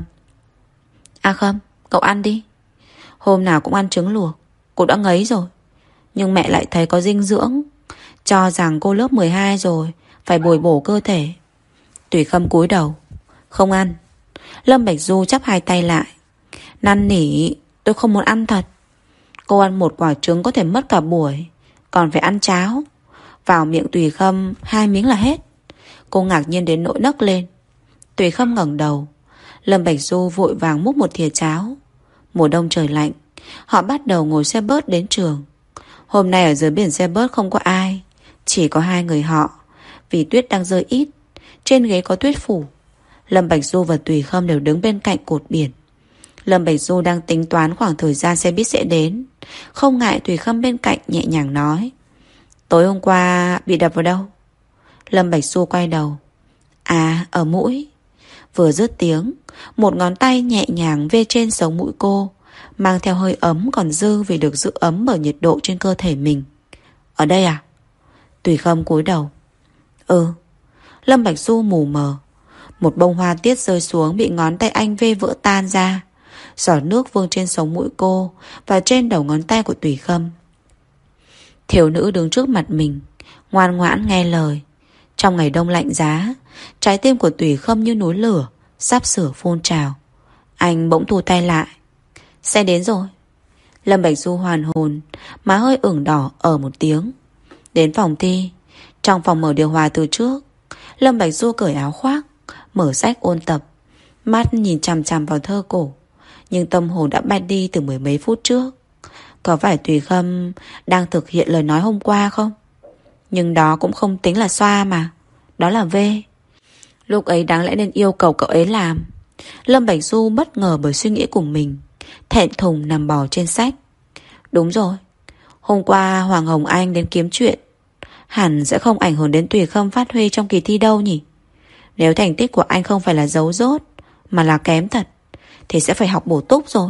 Speaker 2: À Khâm, cậu ăn đi. Hôm nào cũng ăn trứng luộc, cô đã ngấy rồi. Nhưng mẹ lại thấy có dinh dưỡng, cho rằng cô lớp 12 rồi, phải bồi bổ cơ thể. Tùy Khâm cúi đầu. Không ăn. Lâm Bạch Du chắp hai tay lại. Năn nỉ, tôi không muốn ăn thật. Cô ăn một quả trứng có thể mất cả buổi, còn phải ăn cháo. Vào miệng Tùy Khâm 2 miếng là hết. Cô ngạc nhiên đến nỗi nấc lên. Tùy Khâm ngẩng đầu. Lâm Bạch Du vội vàng múc một thìa cháo. Mùa đông trời lạnh, họ bắt đầu ngồi xe bớt đến trường. Hôm nay ở dưới biển xe bớt không có ai, chỉ có 2 người họ. Vì tuyết đang rơi ít, trên ghế có tuyết phủ. Lâm Bạch Du và Tùy Khâm đều đứng bên cạnh cột biển. Lâm Bạch Du đang tính toán khoảng thời gian xe buýt sẽ đến. Không ngại Tùy Khâm bên cạnh nhẹ nhàng nói, tối hôm qua bị đập vào đâu? Lâm Bạch Du quay đầu. À, ở mũi. Vừa dứt tiếng, một ngón tay nhẹ nhàng vê trên sống mũi cô, mang theo hơi ấm còn dư vì được giữ ấm bởi nhiệt độ trên cơ thể mình. Ở đây à? Tùy Khâm cúi đầu. Ừ. Lâm Bạch Du mù mờ. Một bông hoa tiết rơi xuống bị ngón tay anh vê vỡ tan ra. Giọt nước vương trên sống mũi cô và trên đầu ngón tay của Tùy Khâm. Thiếu nữ đứng trước mặt mình, ngoan ngoãn nghe lời. Trong ngày đông lạnh giá, trái tim của Tùy Khâm như núi lửa, sắp sửa phun trào. Anh bỗng thu tay lại. Xe đến rồi. Lâm Bạch Du hoàn hồn, má hơi ửng đỏ ở một tiếng. Đến phòng thi. Trong phòng mở điều hòa từ trước. Lâm Bạch Du cởi áo khoác, mở sách ôn tập, mắt nhìn chằm chằm vào thơ cổ. Nhưng tâm hồn đã bay đi từ 10 mấy phút trước. Có phải Tùy Khâm đang thực hiện lời nói hôm qua không? Nhưng đó cũng không tính là xoa mà. Đó là vê. Lúc ấy đáng lẽ nên yêu cầu cậu ấy làm. Lâm Bạch Du bất ngờ bởi suy nghĩ của mình, thẹn thùng nằm bò trên sách. Đúng rồi, hôm qua Hoàng Hồng Anh đến kiếm chuyện. Hẳn sẽ không ảnh hưởng đến Tùy Khâm phát huy trong kỳ thi đâu nhỉ. Nếu thành tích của anh không phải là giấu dốt, mà là kém thật, thì sẽ phải học bổ túc rồi.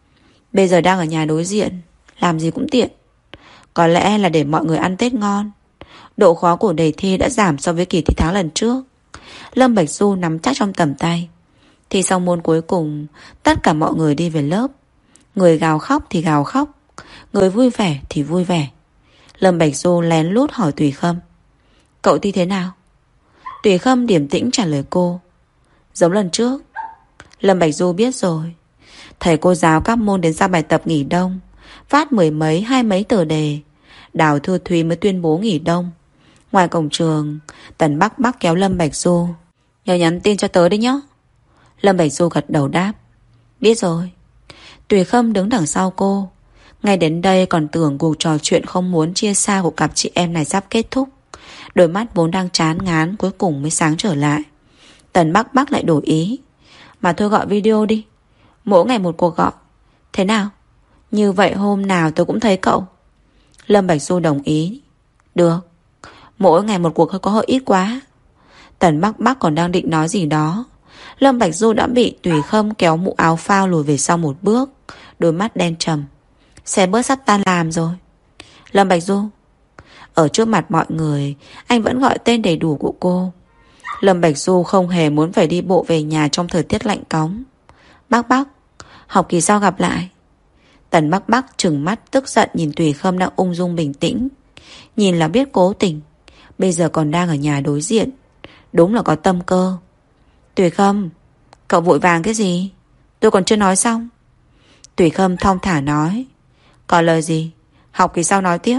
Speaker 2: Bây giờ đang ở nhà đối diện, làm gì cũng tiện. Có lẽ là để mọi người ăn Tết ngon. Độ khó của đề thi đã giảm so với kỳ thi tháng lần trước. Lâm Bạch Du nắm chắc trong tầm tay. Thì sau môn cuối cùng, tất cả mọi người đi về lớp. Người gào khóc thì gào khóc, người vui vẻ thì vui vẻ. Lâm Bạch Du lén lút hỏi Tùy Khâm, cậu thi thế nào? Tùy Khâm điềm tĩnh trả lời cô, giống lần trước. Lâm Bạch Du biết rồi. Thầy cô giáo các môn đến giao bài tập nghỉ đông, phát 10 mấy 20 mấy tờ đề. Đào Thư Thúy mới tuyên bố nghỉ đông. Ngoài cổng trường, Tần Bắc Bắc kéo Lâm Bạch Du, nhớ nhắn tin cho tớ đấy nhé. Lâm Bạch Du gật đầu đáp, biết rồi. Tùy Khâm đứng đằng sau cô. Ngay đến đây còn tưởng cuộc trò chuyện không muốn chia xa của cặp chị em này sắp kết thúc. Đôi mắt vốn đang chán ngán cuối cùng mới sáng trở lại. Tần Bắc Bắc lại đổi ý, mà thôi gọi video đi, mỗi ngày một cuộc gọi. Thế nào? Như vậy hôm nào tôi cũng thấy cậu. Lâm Bạch Du đồng ý. Được. Mỗi ngày một cuộc hơi có hơi ít quá. Tần Bắc Bắc còn đang định nói gì đó, Lâm Bạch Du đã bị Tùy Khâm kéo mũ áo phao lùi về sau một bước, đôi mắt đen trầm. Xe bớt sắp tan làm rồi. Lâm Bạch Du. Ở trước mặt mọi người, anh vẫn gọi tên đầy đủ của cô. Lâm Bạch Du không hề muốn phải đi bộ về nhà trong thời tiết lạnh cóng. Bác Bác, học kỳ sau gặp lại. Tần Bắc Bắc trừng mắt tức giận nhìn Tùy Khâm đang ung dung bình tĩnh. Nhìn là biết cố tình. Bây giờ còn đang ở nhà đối diện. Đúng là có tâm cơ. Tùy Khâm, cậu vội vàng cái gì? Tôi còn chưa nói xong. Tùy Khâm thong thả nói. Còn lời gì? Học kỳ sau nói tiếp.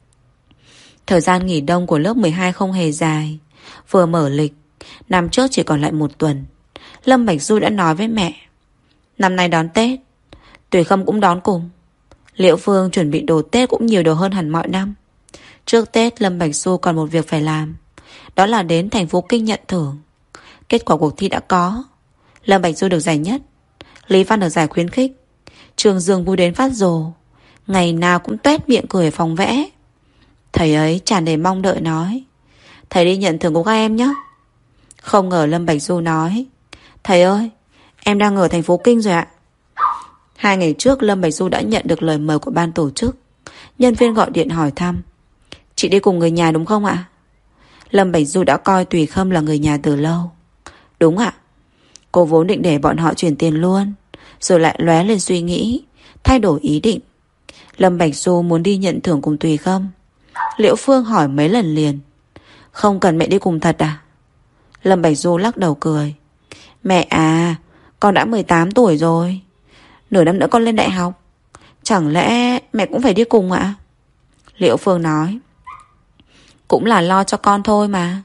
Speaker 2: Thời gian nghỉ đông của lớp 12 không hề dài. Vừa mở lịch, năm trước chỉ còn lại 1 tuần. Lâm Bạch Du đã nói với mẹ, năm nay đón Tết, Tùy Khâm cũng đón cùng. Liễu Phương chuẩn bị đồ Tết cũng nhiều đồ hơn hẳn mọi năm. Trước Tết Lâm Bạch Du còn một việc phải làm. Đó là đến thành phố Kinh nhận thưởng. Kết quả cuộc thi đã có. Lâm Bạch Du được giải nhất, Lý Văn được giải khuyến khích. Trường Dương vui đến phát rồ. Ngày nào cũng tuét miệng cười ở phòng vẽ. Thầy ấy tràn đầy mong đợi nói, thầy đi nhận thưởng của các em nhé. Không ngờ Lâm Bạch Du nói, thầy ơi, em đang ở thành phố Kinh rồi ạ. 2 ngày trước Lâm Bạch Du đã nhận được lời mời của ban tổ chức. Nhân viên gọi điện hỏi thăm, chị đi cùng người nhà đúng không ạ? Lâm Bạch Du đã coi Tùy Khâm là người nhà từ lâu. Đúng ạ. Cô vốn định để bọn họ chuyển tiền luôn, rồi lại lóe lên suy nghĩ, thay đổi ý định. Lâm Bạch Du muốn đi nhận thưởng cùng Tùy Khâm. Liễu Phương hỏi mấy lần liền, không cần mẹ đi cùng thật à? Lâm Bạch Du lắc đầu cười. Mẹ à, con đã 18 tuổi rồi. Nửa năm nữa con lên đại học. Chẳng lẽ mẹ cũng phải đi cùng ạ? Liễu Phương nói, cũng là lo cho con thôi mà.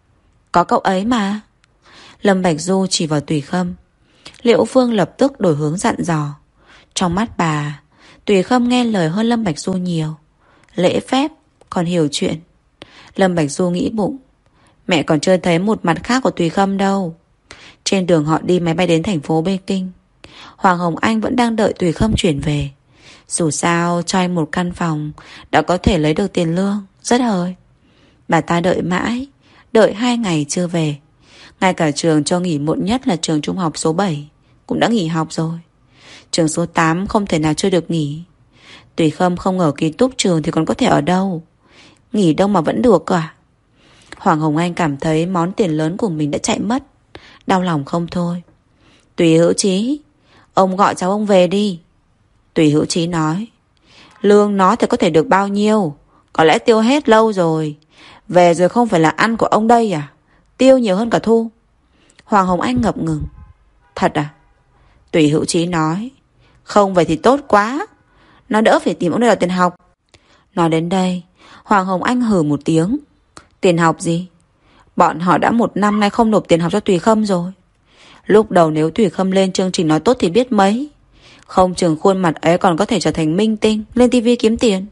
Speaker 2: Có cậu ấy mà. Lâm Bạch Du chỉ vào Tùy Khâm. Liễu Phương lập tức đổi hướng dặn dò. Trong mắt bà, Tùy Khâm nghe lời hơn Lâm Bạch Du nhiều. Lễ phép, còn hiểu chuyện. Lâm Bạch Du nghĩ bụng, mẹ còn chưa thấy một mặt khác của Tùy Khâm đâu. Trên đường họ đi máy bay đến thành phố Bê Kinh. Hoàng Hồng Anh vẫn đang đợi Tùy Khâm chuyển về. Dù sao cho anh một căn phòng đã có thể lấy được tiền lương. Rất hời. Bà ta đợi mãi, đợi 2 ngày chưa về. Ngay cả trường cho nghỉ muộn nhất là trường trung học số 7 cũng đã nghỉ học rồi. Trường số 8 không thể nào chưa được nghỉ. Tùy Khâm không ở ký túc trường thì còn có thể ở đâu. Nghỉ đông mà vẫn được à? Hoàng Hồng Anh cảm thấy món tiền lớn của mình đã chạy mất. Đau lòng không thôi. Tùy Hữu Chí, ông gọi cháu ông về đi. Tùy Hữu Chí nói, lương nó thì có thể được bao nhiêu? Có lẽ tiêu hết lâu rồi. Về rồi không phải là ăn của ông đây à? Tiêu nhiều hơn cả thu. Hoàng Hồng Anh ngập ngừng. Thật à? Tùy Hữu Chí nói, không vậy thì tốt quá. Nó đỡ phải tìm ông đây là tiền học. Nói đến đây, Hoàng Hồng Anh hừ một tiếng. Tiền học gì? Bọn họ đã 1 năm nay không nộp tiền học cho Tùy Khâm rồi. Lúc đầu nếu Tùy Khâm lên chương trình nói tốt thì biết mấy. Không chừng khuôn mặt ấy còn có thể trở thành minh tinh, lên tivi kiếm tiền.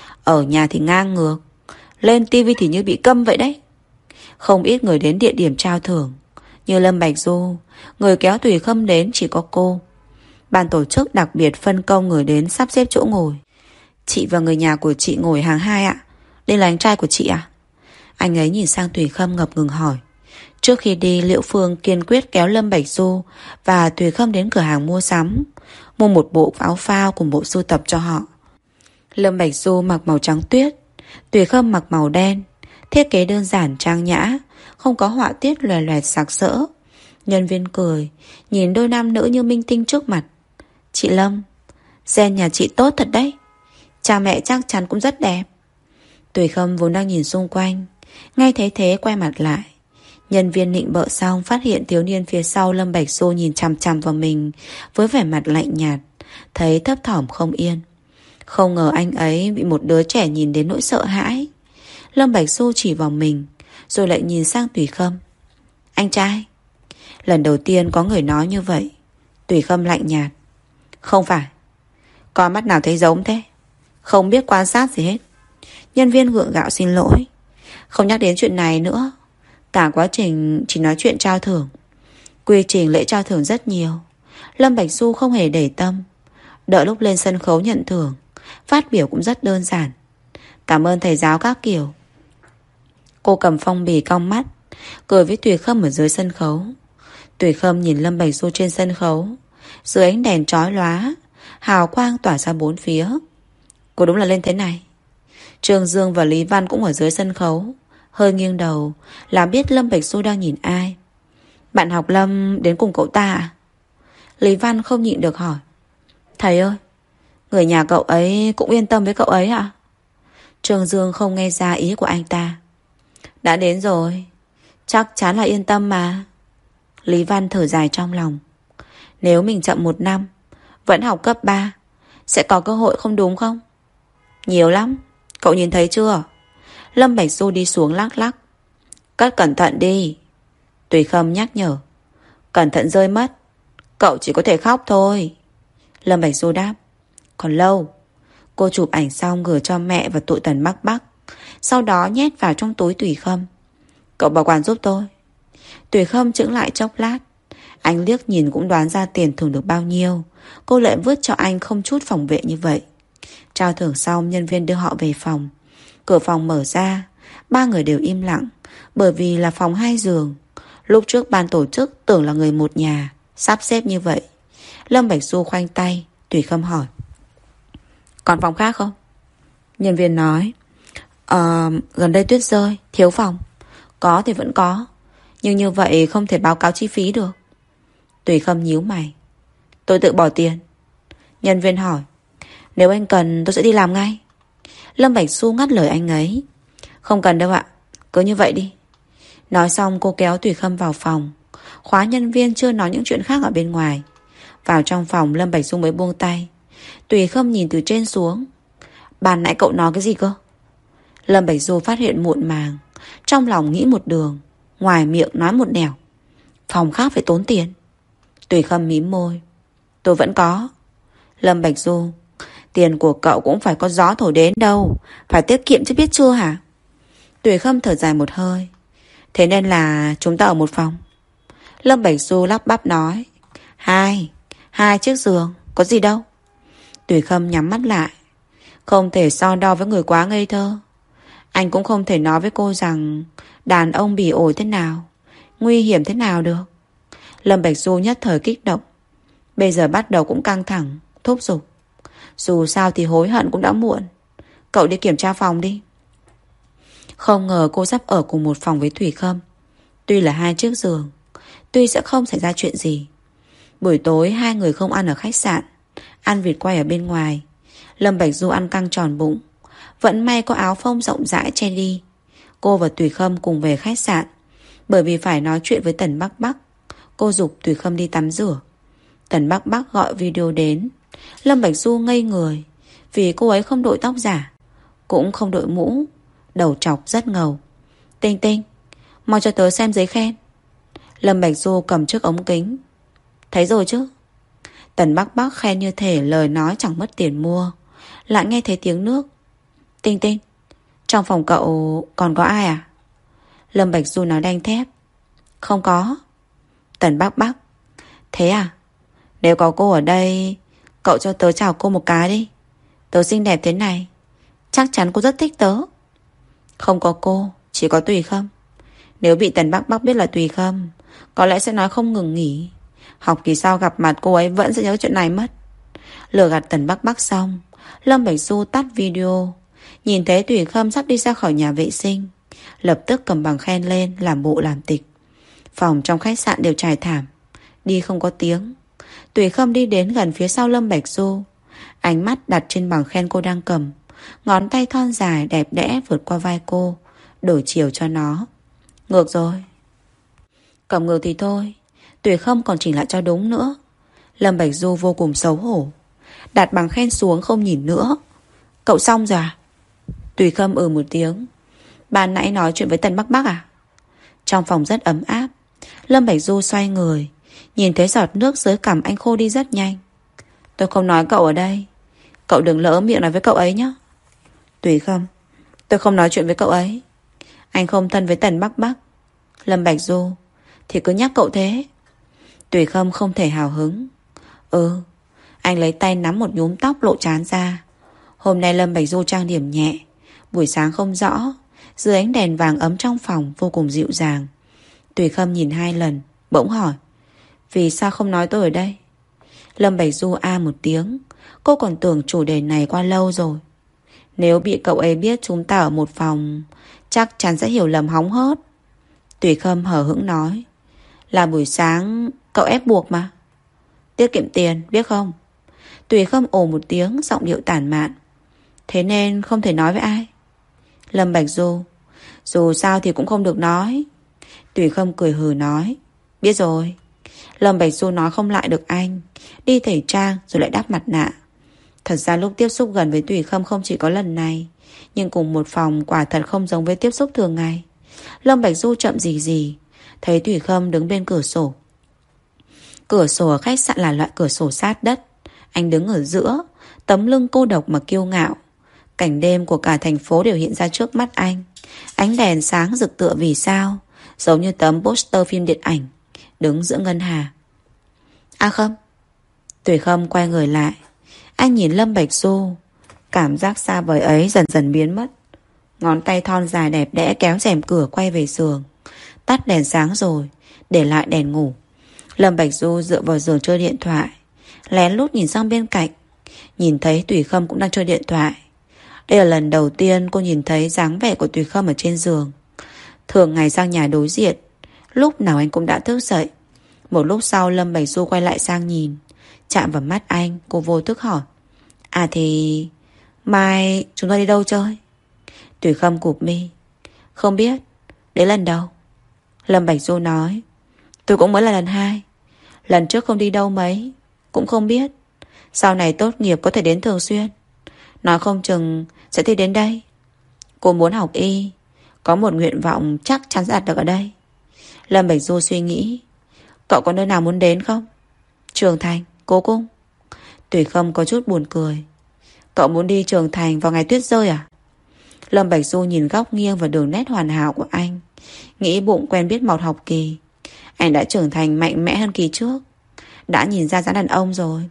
Speaker 2: Ở nhà thì ngang ngược, lên tivi thì như bị câm vậy đấy. Không ít người đến địa điểm trao thưởng. Như Lâm Bạch Du, người kéo Tùy Khâm đến chỉ có cô. Ban tổ chức đặc biệt phân công người đến sắp xếp chỗ ngồi. Chị và người nhà của chị ngồi hàng 2 ạ. Đây là anh trai của chị à? Anh ấy nhìn sang Tùy Khâm ngập ngừng hỏi. Trước khi đi, Liễu Phương kiên quyết kéo Lâm Bạch Du và Tùy Khâm đến cửa hàng mua sắm, mua một bộ áo phao cùng bộ sưu tập cho họ. Lâm Bạch Du mặc màu trắng tuyết, Tùy Khâm mặc màu đen. Thiết kế đơn giản trang nhã, không có họa tiết loè loẹt sặc sỡ. Nhân viên cười, nhìn đôi nam nữ như minh tinh trước mặt. Chị Lâm, gen nhà chị tốt thật đấy. Cha mẹ chắc chắn cũng rất đẹp. Tùy Khâm vốn đang nhìn xung quanh, nghe thấy thế quay mặt lại. Nhân viên nịnh bợ xong phát hiện thiếu niên phía sau Lâm Bạch Du nhìn chằm chằm vào mình với vẻ mặt lạnh nhạt, thấy thấp thỏm không yên. Không ngờ anh ấy bị một đứa trẻ nhìn đến nỗi sợ hãi. Lâm Bạch Du chỉ vào mình, rồi lại nhìn sang Tùy Khâm. Anh trai. Lần đầu tiên có người nói như vậy. Tùy Khâm lạnh nhạt. Không phải. Có mắt nào thấy giống thế? Không biết quan sát gì hết. Nhân viên gượng gạo xin lỗi. Không nhắc đến chuyện này nữa. Cả quá trình chỉ nói chuyện trao thưởng. Quy trình lễ trao thưởng rất nhiều. Lâm Bạch Du không hề để tâm. Đợi lúc lên sân khấu nhận thưởng, phát biểu cũng rất đơn giản. Cảm ơn thầy giáo các kiểu. Cô cầm phong bì cong mắt, cười với Tùy Khâm ở dưới sân khấu. Tùy Khâm nhìn Lâm Bạch Du trên sân khấu. Dưới ánh đèn chói lóa, hào quang tỏa ra bốn phía. Cô đúng là lên thế này. Trương Dương và Lý Văn cũng ở dưới sân khấu, hơi nghiêng đầu là biết Lâm Bạch Du đang nhìn ai. Bạn học Lâm đến cùng cậu ta à? Lý Văn không nhịn được hỏi. Thầy ơi, người nhà cậu ấy cũng yên tâm với cậu ấy à? Trương Dương không nghe ra ý của anh ta. Đã đến rồi, chắc chắn là yên tâm mà. Lý Văn thở dài trong lòng. Nếu mình chậm 1 năm, vẫn học cấp 3, sẽ có cơ hội không đúng không? Nhiều lắm, cậu nhìn thấy chưa? Lâm Bạch Du đi xuống lắc lắc. Cất cẩn thận đi. Tùy Khâm nhắc nhở. Cẩn thận rơi mất, cậu chỉ có thể khóc thôi. Lâm Bạch Du đáp. Còn lâu. Cô chụp ảnh xong gửi cho mẹ và tụi Tần Bắc Bắc, sau đó nhét vào trong túi Tùy Khâm. Cậu bảo quản giúp tôi. Tùy Khâm chững lại chốc lát. Anh liếc nhìn cũng đoán ra tiền thưởng được bao nhiêu. Cô lại vứt cho anh không chút phòng vệ như vậy. Trao thưởng xong, nhân viên đưa họ về phòng. Cửa phòng mở ra, 3 người đều im lặng, bởi vì là phòng 2 giường. Lúc trước ban tổ chức tưởng là người một nhà, sắp xếp như vậy. Lâm Bạch Du khoanh tay. Tùy Khâm hỏi. Còn phòng khác không? Nhân viên nói. Gần đây tuyết rơi, thiếu phòng. Có thì vẫn có, nhưng như vậy không thể báo cáo chi phí được. Tùy Khâm nhíu mày. Tôi tự bỏ tiền. Nhân viên hỏi. Nếu anh cần tôi sẽ đi làm ngay. Lâm Bạch Du ngắt lời anh ấy. Không cần đâu ạ, cứ như vậy đi. Nói xong cô kéo Tùy Khâm vào phòng. Khóa nhân viên chưa nói những chuyện khác ở bên ngoài. Vào trong phòng, Lâm Bạch Du mới buông tay. Tùy Khâm nhìn từ trên xuống. Ban nãy cậu nói cái gì cơ? Lâm Bạch Du phát hiện muộn màng, trong lòng nghĩ một đường, ngoài miệng nói một nẻo. Phòng khác phải tốn tiền. Tùy Khâm mím môi. Tôi vẫn có. Lâm Bạch Du. Tiền của cậu cũng phải có gió thổi đến đâu, phải tiết kiệm chứ biết chưa hả? Tùy Khâm thở dài một hơi. Thế nên là chúng ta ở một phòng. Lâm Bạch Du lắp bắp nói. Hai chiếc giường, có gì đâu. Tùy Khâm nhắm mắt lại. Không thể so đo với người quá ngây thơ. Anh cũng không thể nói với cô rằng đàn ông bỉ ổi thế nào, nguy hiểm thế nào được. Lâm Bạch Du nhất thời kích động. Bây giờ bắt đầu cũng căng thẳng, thúc giục. Dù sao thì hối hận cũng đã muộn. Cậu đi kiểm tra phòng đi. Không ngờ cô sắp ở cùng một phòng với Thủy Khâm. Tuy là 2 chiếc giường, tuy sẽ không xảy ra chuyện gì. Buổi tối 2 người không ăn ở khách sạn, ăn vịt quay ở bên ngoài. Lâm Bạch Du ăn căng tròn bụng. Vẫn may có áo phông rộng rãi che đi. Cô và Tùy Khâm cùng về khách sạn. Bởi vì phải nói chuyện với Tần Bắc Bắc, cô giục Tùy Khâm đi tắm rửa. Tần Bắc Bắc gọi video đến. Lâm Bạch Du ngây người, vì cô ấy không đội tóc giả, cũng không đội mũ, đầu trọc rất ngầu. Tinh Tinh, mau cho tớ xem giấy khen. Lâm Bạch Du cầm chiếc ống kính. Thấy rồi chứ? Tần Bắc Bắc khen như thể lời nói chẳng mất tiền mua. Lại nghe thấy tiếng nước. Tinh Tinh, trong phòng cậu còn có ai à? Lâm Bạch Du nói đanh thép. Không có. Tần Bắc Bắc. Thế à? Nếu có cô ở đây, cậu cho tớ chào cô một cái đi. Tớ xinh đẹp thế này, chắc chắn cô rất thích tớ. Không có cô, chỉ có Tùy Khâm. Nếu bị Tần Bắc Bắc biết là Tùy Khâm, có lẽ sẽ nói không ngừng nghỉ. Học kỳ sau gặp mặt cô ấy vẫn sẽ nhớ chuyện này mất. Lừa gạt Tần Bắc Bắc xong, Lâm Bạch Du tắt video. Nhìn thấy Tùy Khâm sắp đi ra khỏi nhà vệ sinh, lập tức cầm bằng khen lên, làm bộ làm tịch. Phòng trong khách sạn đều trải thảm, đi không có tiếng. Tùy Khâm đi đến gần phía sau Lâm Bạch Du, ánh mắt đặt trên bằng khen cô đang cầm. Ngón tay thon dài đẹp đẽ vượt qua vai cô, đổi chiều cho nó. Ngược rồi. Cầm ngược thì thôi, Tùy Khâm còn chỉnh lại cho đúng nữa. Lâm Bạch Du vô cùng xấu hổ, đặt bằng khen xuống không nhìn nữa. Cậu xong rồi à? Tùy Khâm một tiếng. Ban nãy nói chuyện với Tần Bắc Bắc à? Trong phòng rất ấm áp. Lâm Bạch Du xoay người, nhìn thấy giọt nước dưới cằm anh khô đi rất nhanh. Tôi không nói cậu ở đây, cậu đừng lỡ miệng nói với cậu ấy nhé. Tùy Khâm, tôi không nói chuyện với cậu ấy. Anh không thân với Tần Bắc Bắc. Lâm Bạch Du, thì cứ nhắc cậu thế. Tùy Khâm không thể hào hứng. Anh lấy tay nắm một nhúm tóc lộ trán ra. Hôm nay Lâm Bạch Du trang điểm nhẹ, buổi sáng không rõ, dưới ánh đèn vàng ấm trong phòng vô cùng dịu dàng. Tùy Khâm nhìn 2 lần, bỗng hỏi. Vì sao không nói tôi ở đây? Lâm Bạch Du một tiếng, Cô còn tưởng chủ đề này qua lâu rồi. Nếu bị cậu ấy biết chúng ta ở một phòng, chắc chắn sẽ hiểu lầm hóng hớt. Tùy Khâm hờ hững nói. Là buổi sáng cậu ép buộc mà. Tiết kiệm tiền biết không? Tùy Khâm ồ một tiếng, giọng điệu tản mạn. Thế nên không thể nói với ai. Lâm Bạch Du. Dù sao thì cũng không được nói. Tùy Khâm cười hừ nói. Biết rồi. Lâm Bạch Du nói không lại được anh, đi tẩy trang rồi lại đắp mặt nạ. Thật ra lúc tiếp xúc gần với Tùy Khâm không chỉ có lần này, nhưng cùng một phòng quả thật không giống với tiếp xúc thường ngày. Lâm Bạch Du chậm gì thấy Tùy Khâm đứng bên cửa sổ. Cửa sổ ở khách sạn là loại cửa sổ sát đất. Anh đứng ở giữa, tấm lưng cô độc mà kiêu ngạo. Cảnh đêm của cả thành phố đều hiện ra trước mắt anh. Ánh đèn sáng rực tựa vì sao, giống như tấm poster phim điện ảnh, đứng giữa ngân hà. A Khâm. Tùy Khâm quay người lại. Anh nhìn Lâm Bạch Du. Cảm giác xa vời ấy dần dần biến mất. Ngón tay thon dài đẹp đẽ kéo rèm cửa quay về giường. Tắt đèn sáng rồi, để lại đèn ngủ. Lâm Bạch Du dựa vào giường chơi điện thoại, lén lút nhìn sang bên cạnh. Nhìn thấy Tùy Khâm cũng đang chơi điện thoại. Đây là lần đầu tiên cô nhìn thấy dáng vẻ của Tùy Khâm ở trên giường. Thường ngày sang nhà đối diện, lúc nào anh cũng đã thức dậy. Một lúc sau Lâm Bạch Du quay lại sang nhìn. Chạm vào mắt anh, cô vô thức hỏi. À thì mai chúng ta đi đâu chơi? Tùy Khâm cụp mi. Không biết, đến lần đầu. Lâm Bạch Du nói. Tôi cũng mới là lần 2. Lần trước không đi đâu mấy, cũng không biết. Sau này tốt nghiệp có thể đến thường xuyên. Nói không chừng sẽ thi đến đây. Cô muốn học y, có một nguyện vọng chắc chắn sẽ đạt được ở đây. Lâm Bạch Du suy nghĩ. Cậu có nơi nào muốn đến không? Trường Thành, Cố Cung. Tùy Khâm có chút buồn cười. Cậu muốn đi Trường Thành vào ngày tuyết rơi à? Lâm Bạch Du nhìn góc nghiêng và đường nét hoàn hảo của anh, nghĩ bụng quen biết một học kỳ. Anh đã trưởng thành mạnh mẽ hơn kỳ trước, đã nhìn ra dáng đàn ông rồi.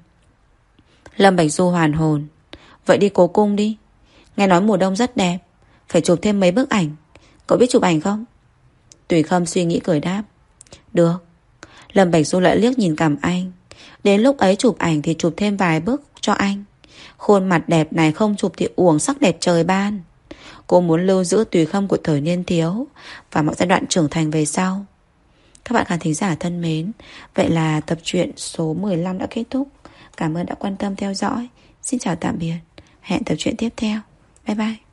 Speaker 2: Lâm Bạch Du hoàn hồn. Vậy đi Cố Cung đi. Nghe nói mùa đông rất đẹp, phải chụp thêm mấy bức ảnh. Cậu biết chụp ảnh không? Tùy Khâm suy nghĩ cười đáp. Được. Lâm Bạch Du lại liếc nhìn cằm anh. Đến lúc ấy chụp ảnh thì chụp thêm vài bức cho anh. Khuôn mặt đẹp này không chụp thì uổng sắc đẹp trời ban. Cô muốn lưu giữ Tùy Khâm của thời niên thiếu và mọi giai đoạn trưởng thành về sau. Các bạn khán thính giả thân mến, vậy là tập truyện số 15 đã kết thúc. Cảm ơn đã quan tâm theo dõi. Xin chào tạm biệt. Hẹn tập truyện tiếp theo. Bye bye.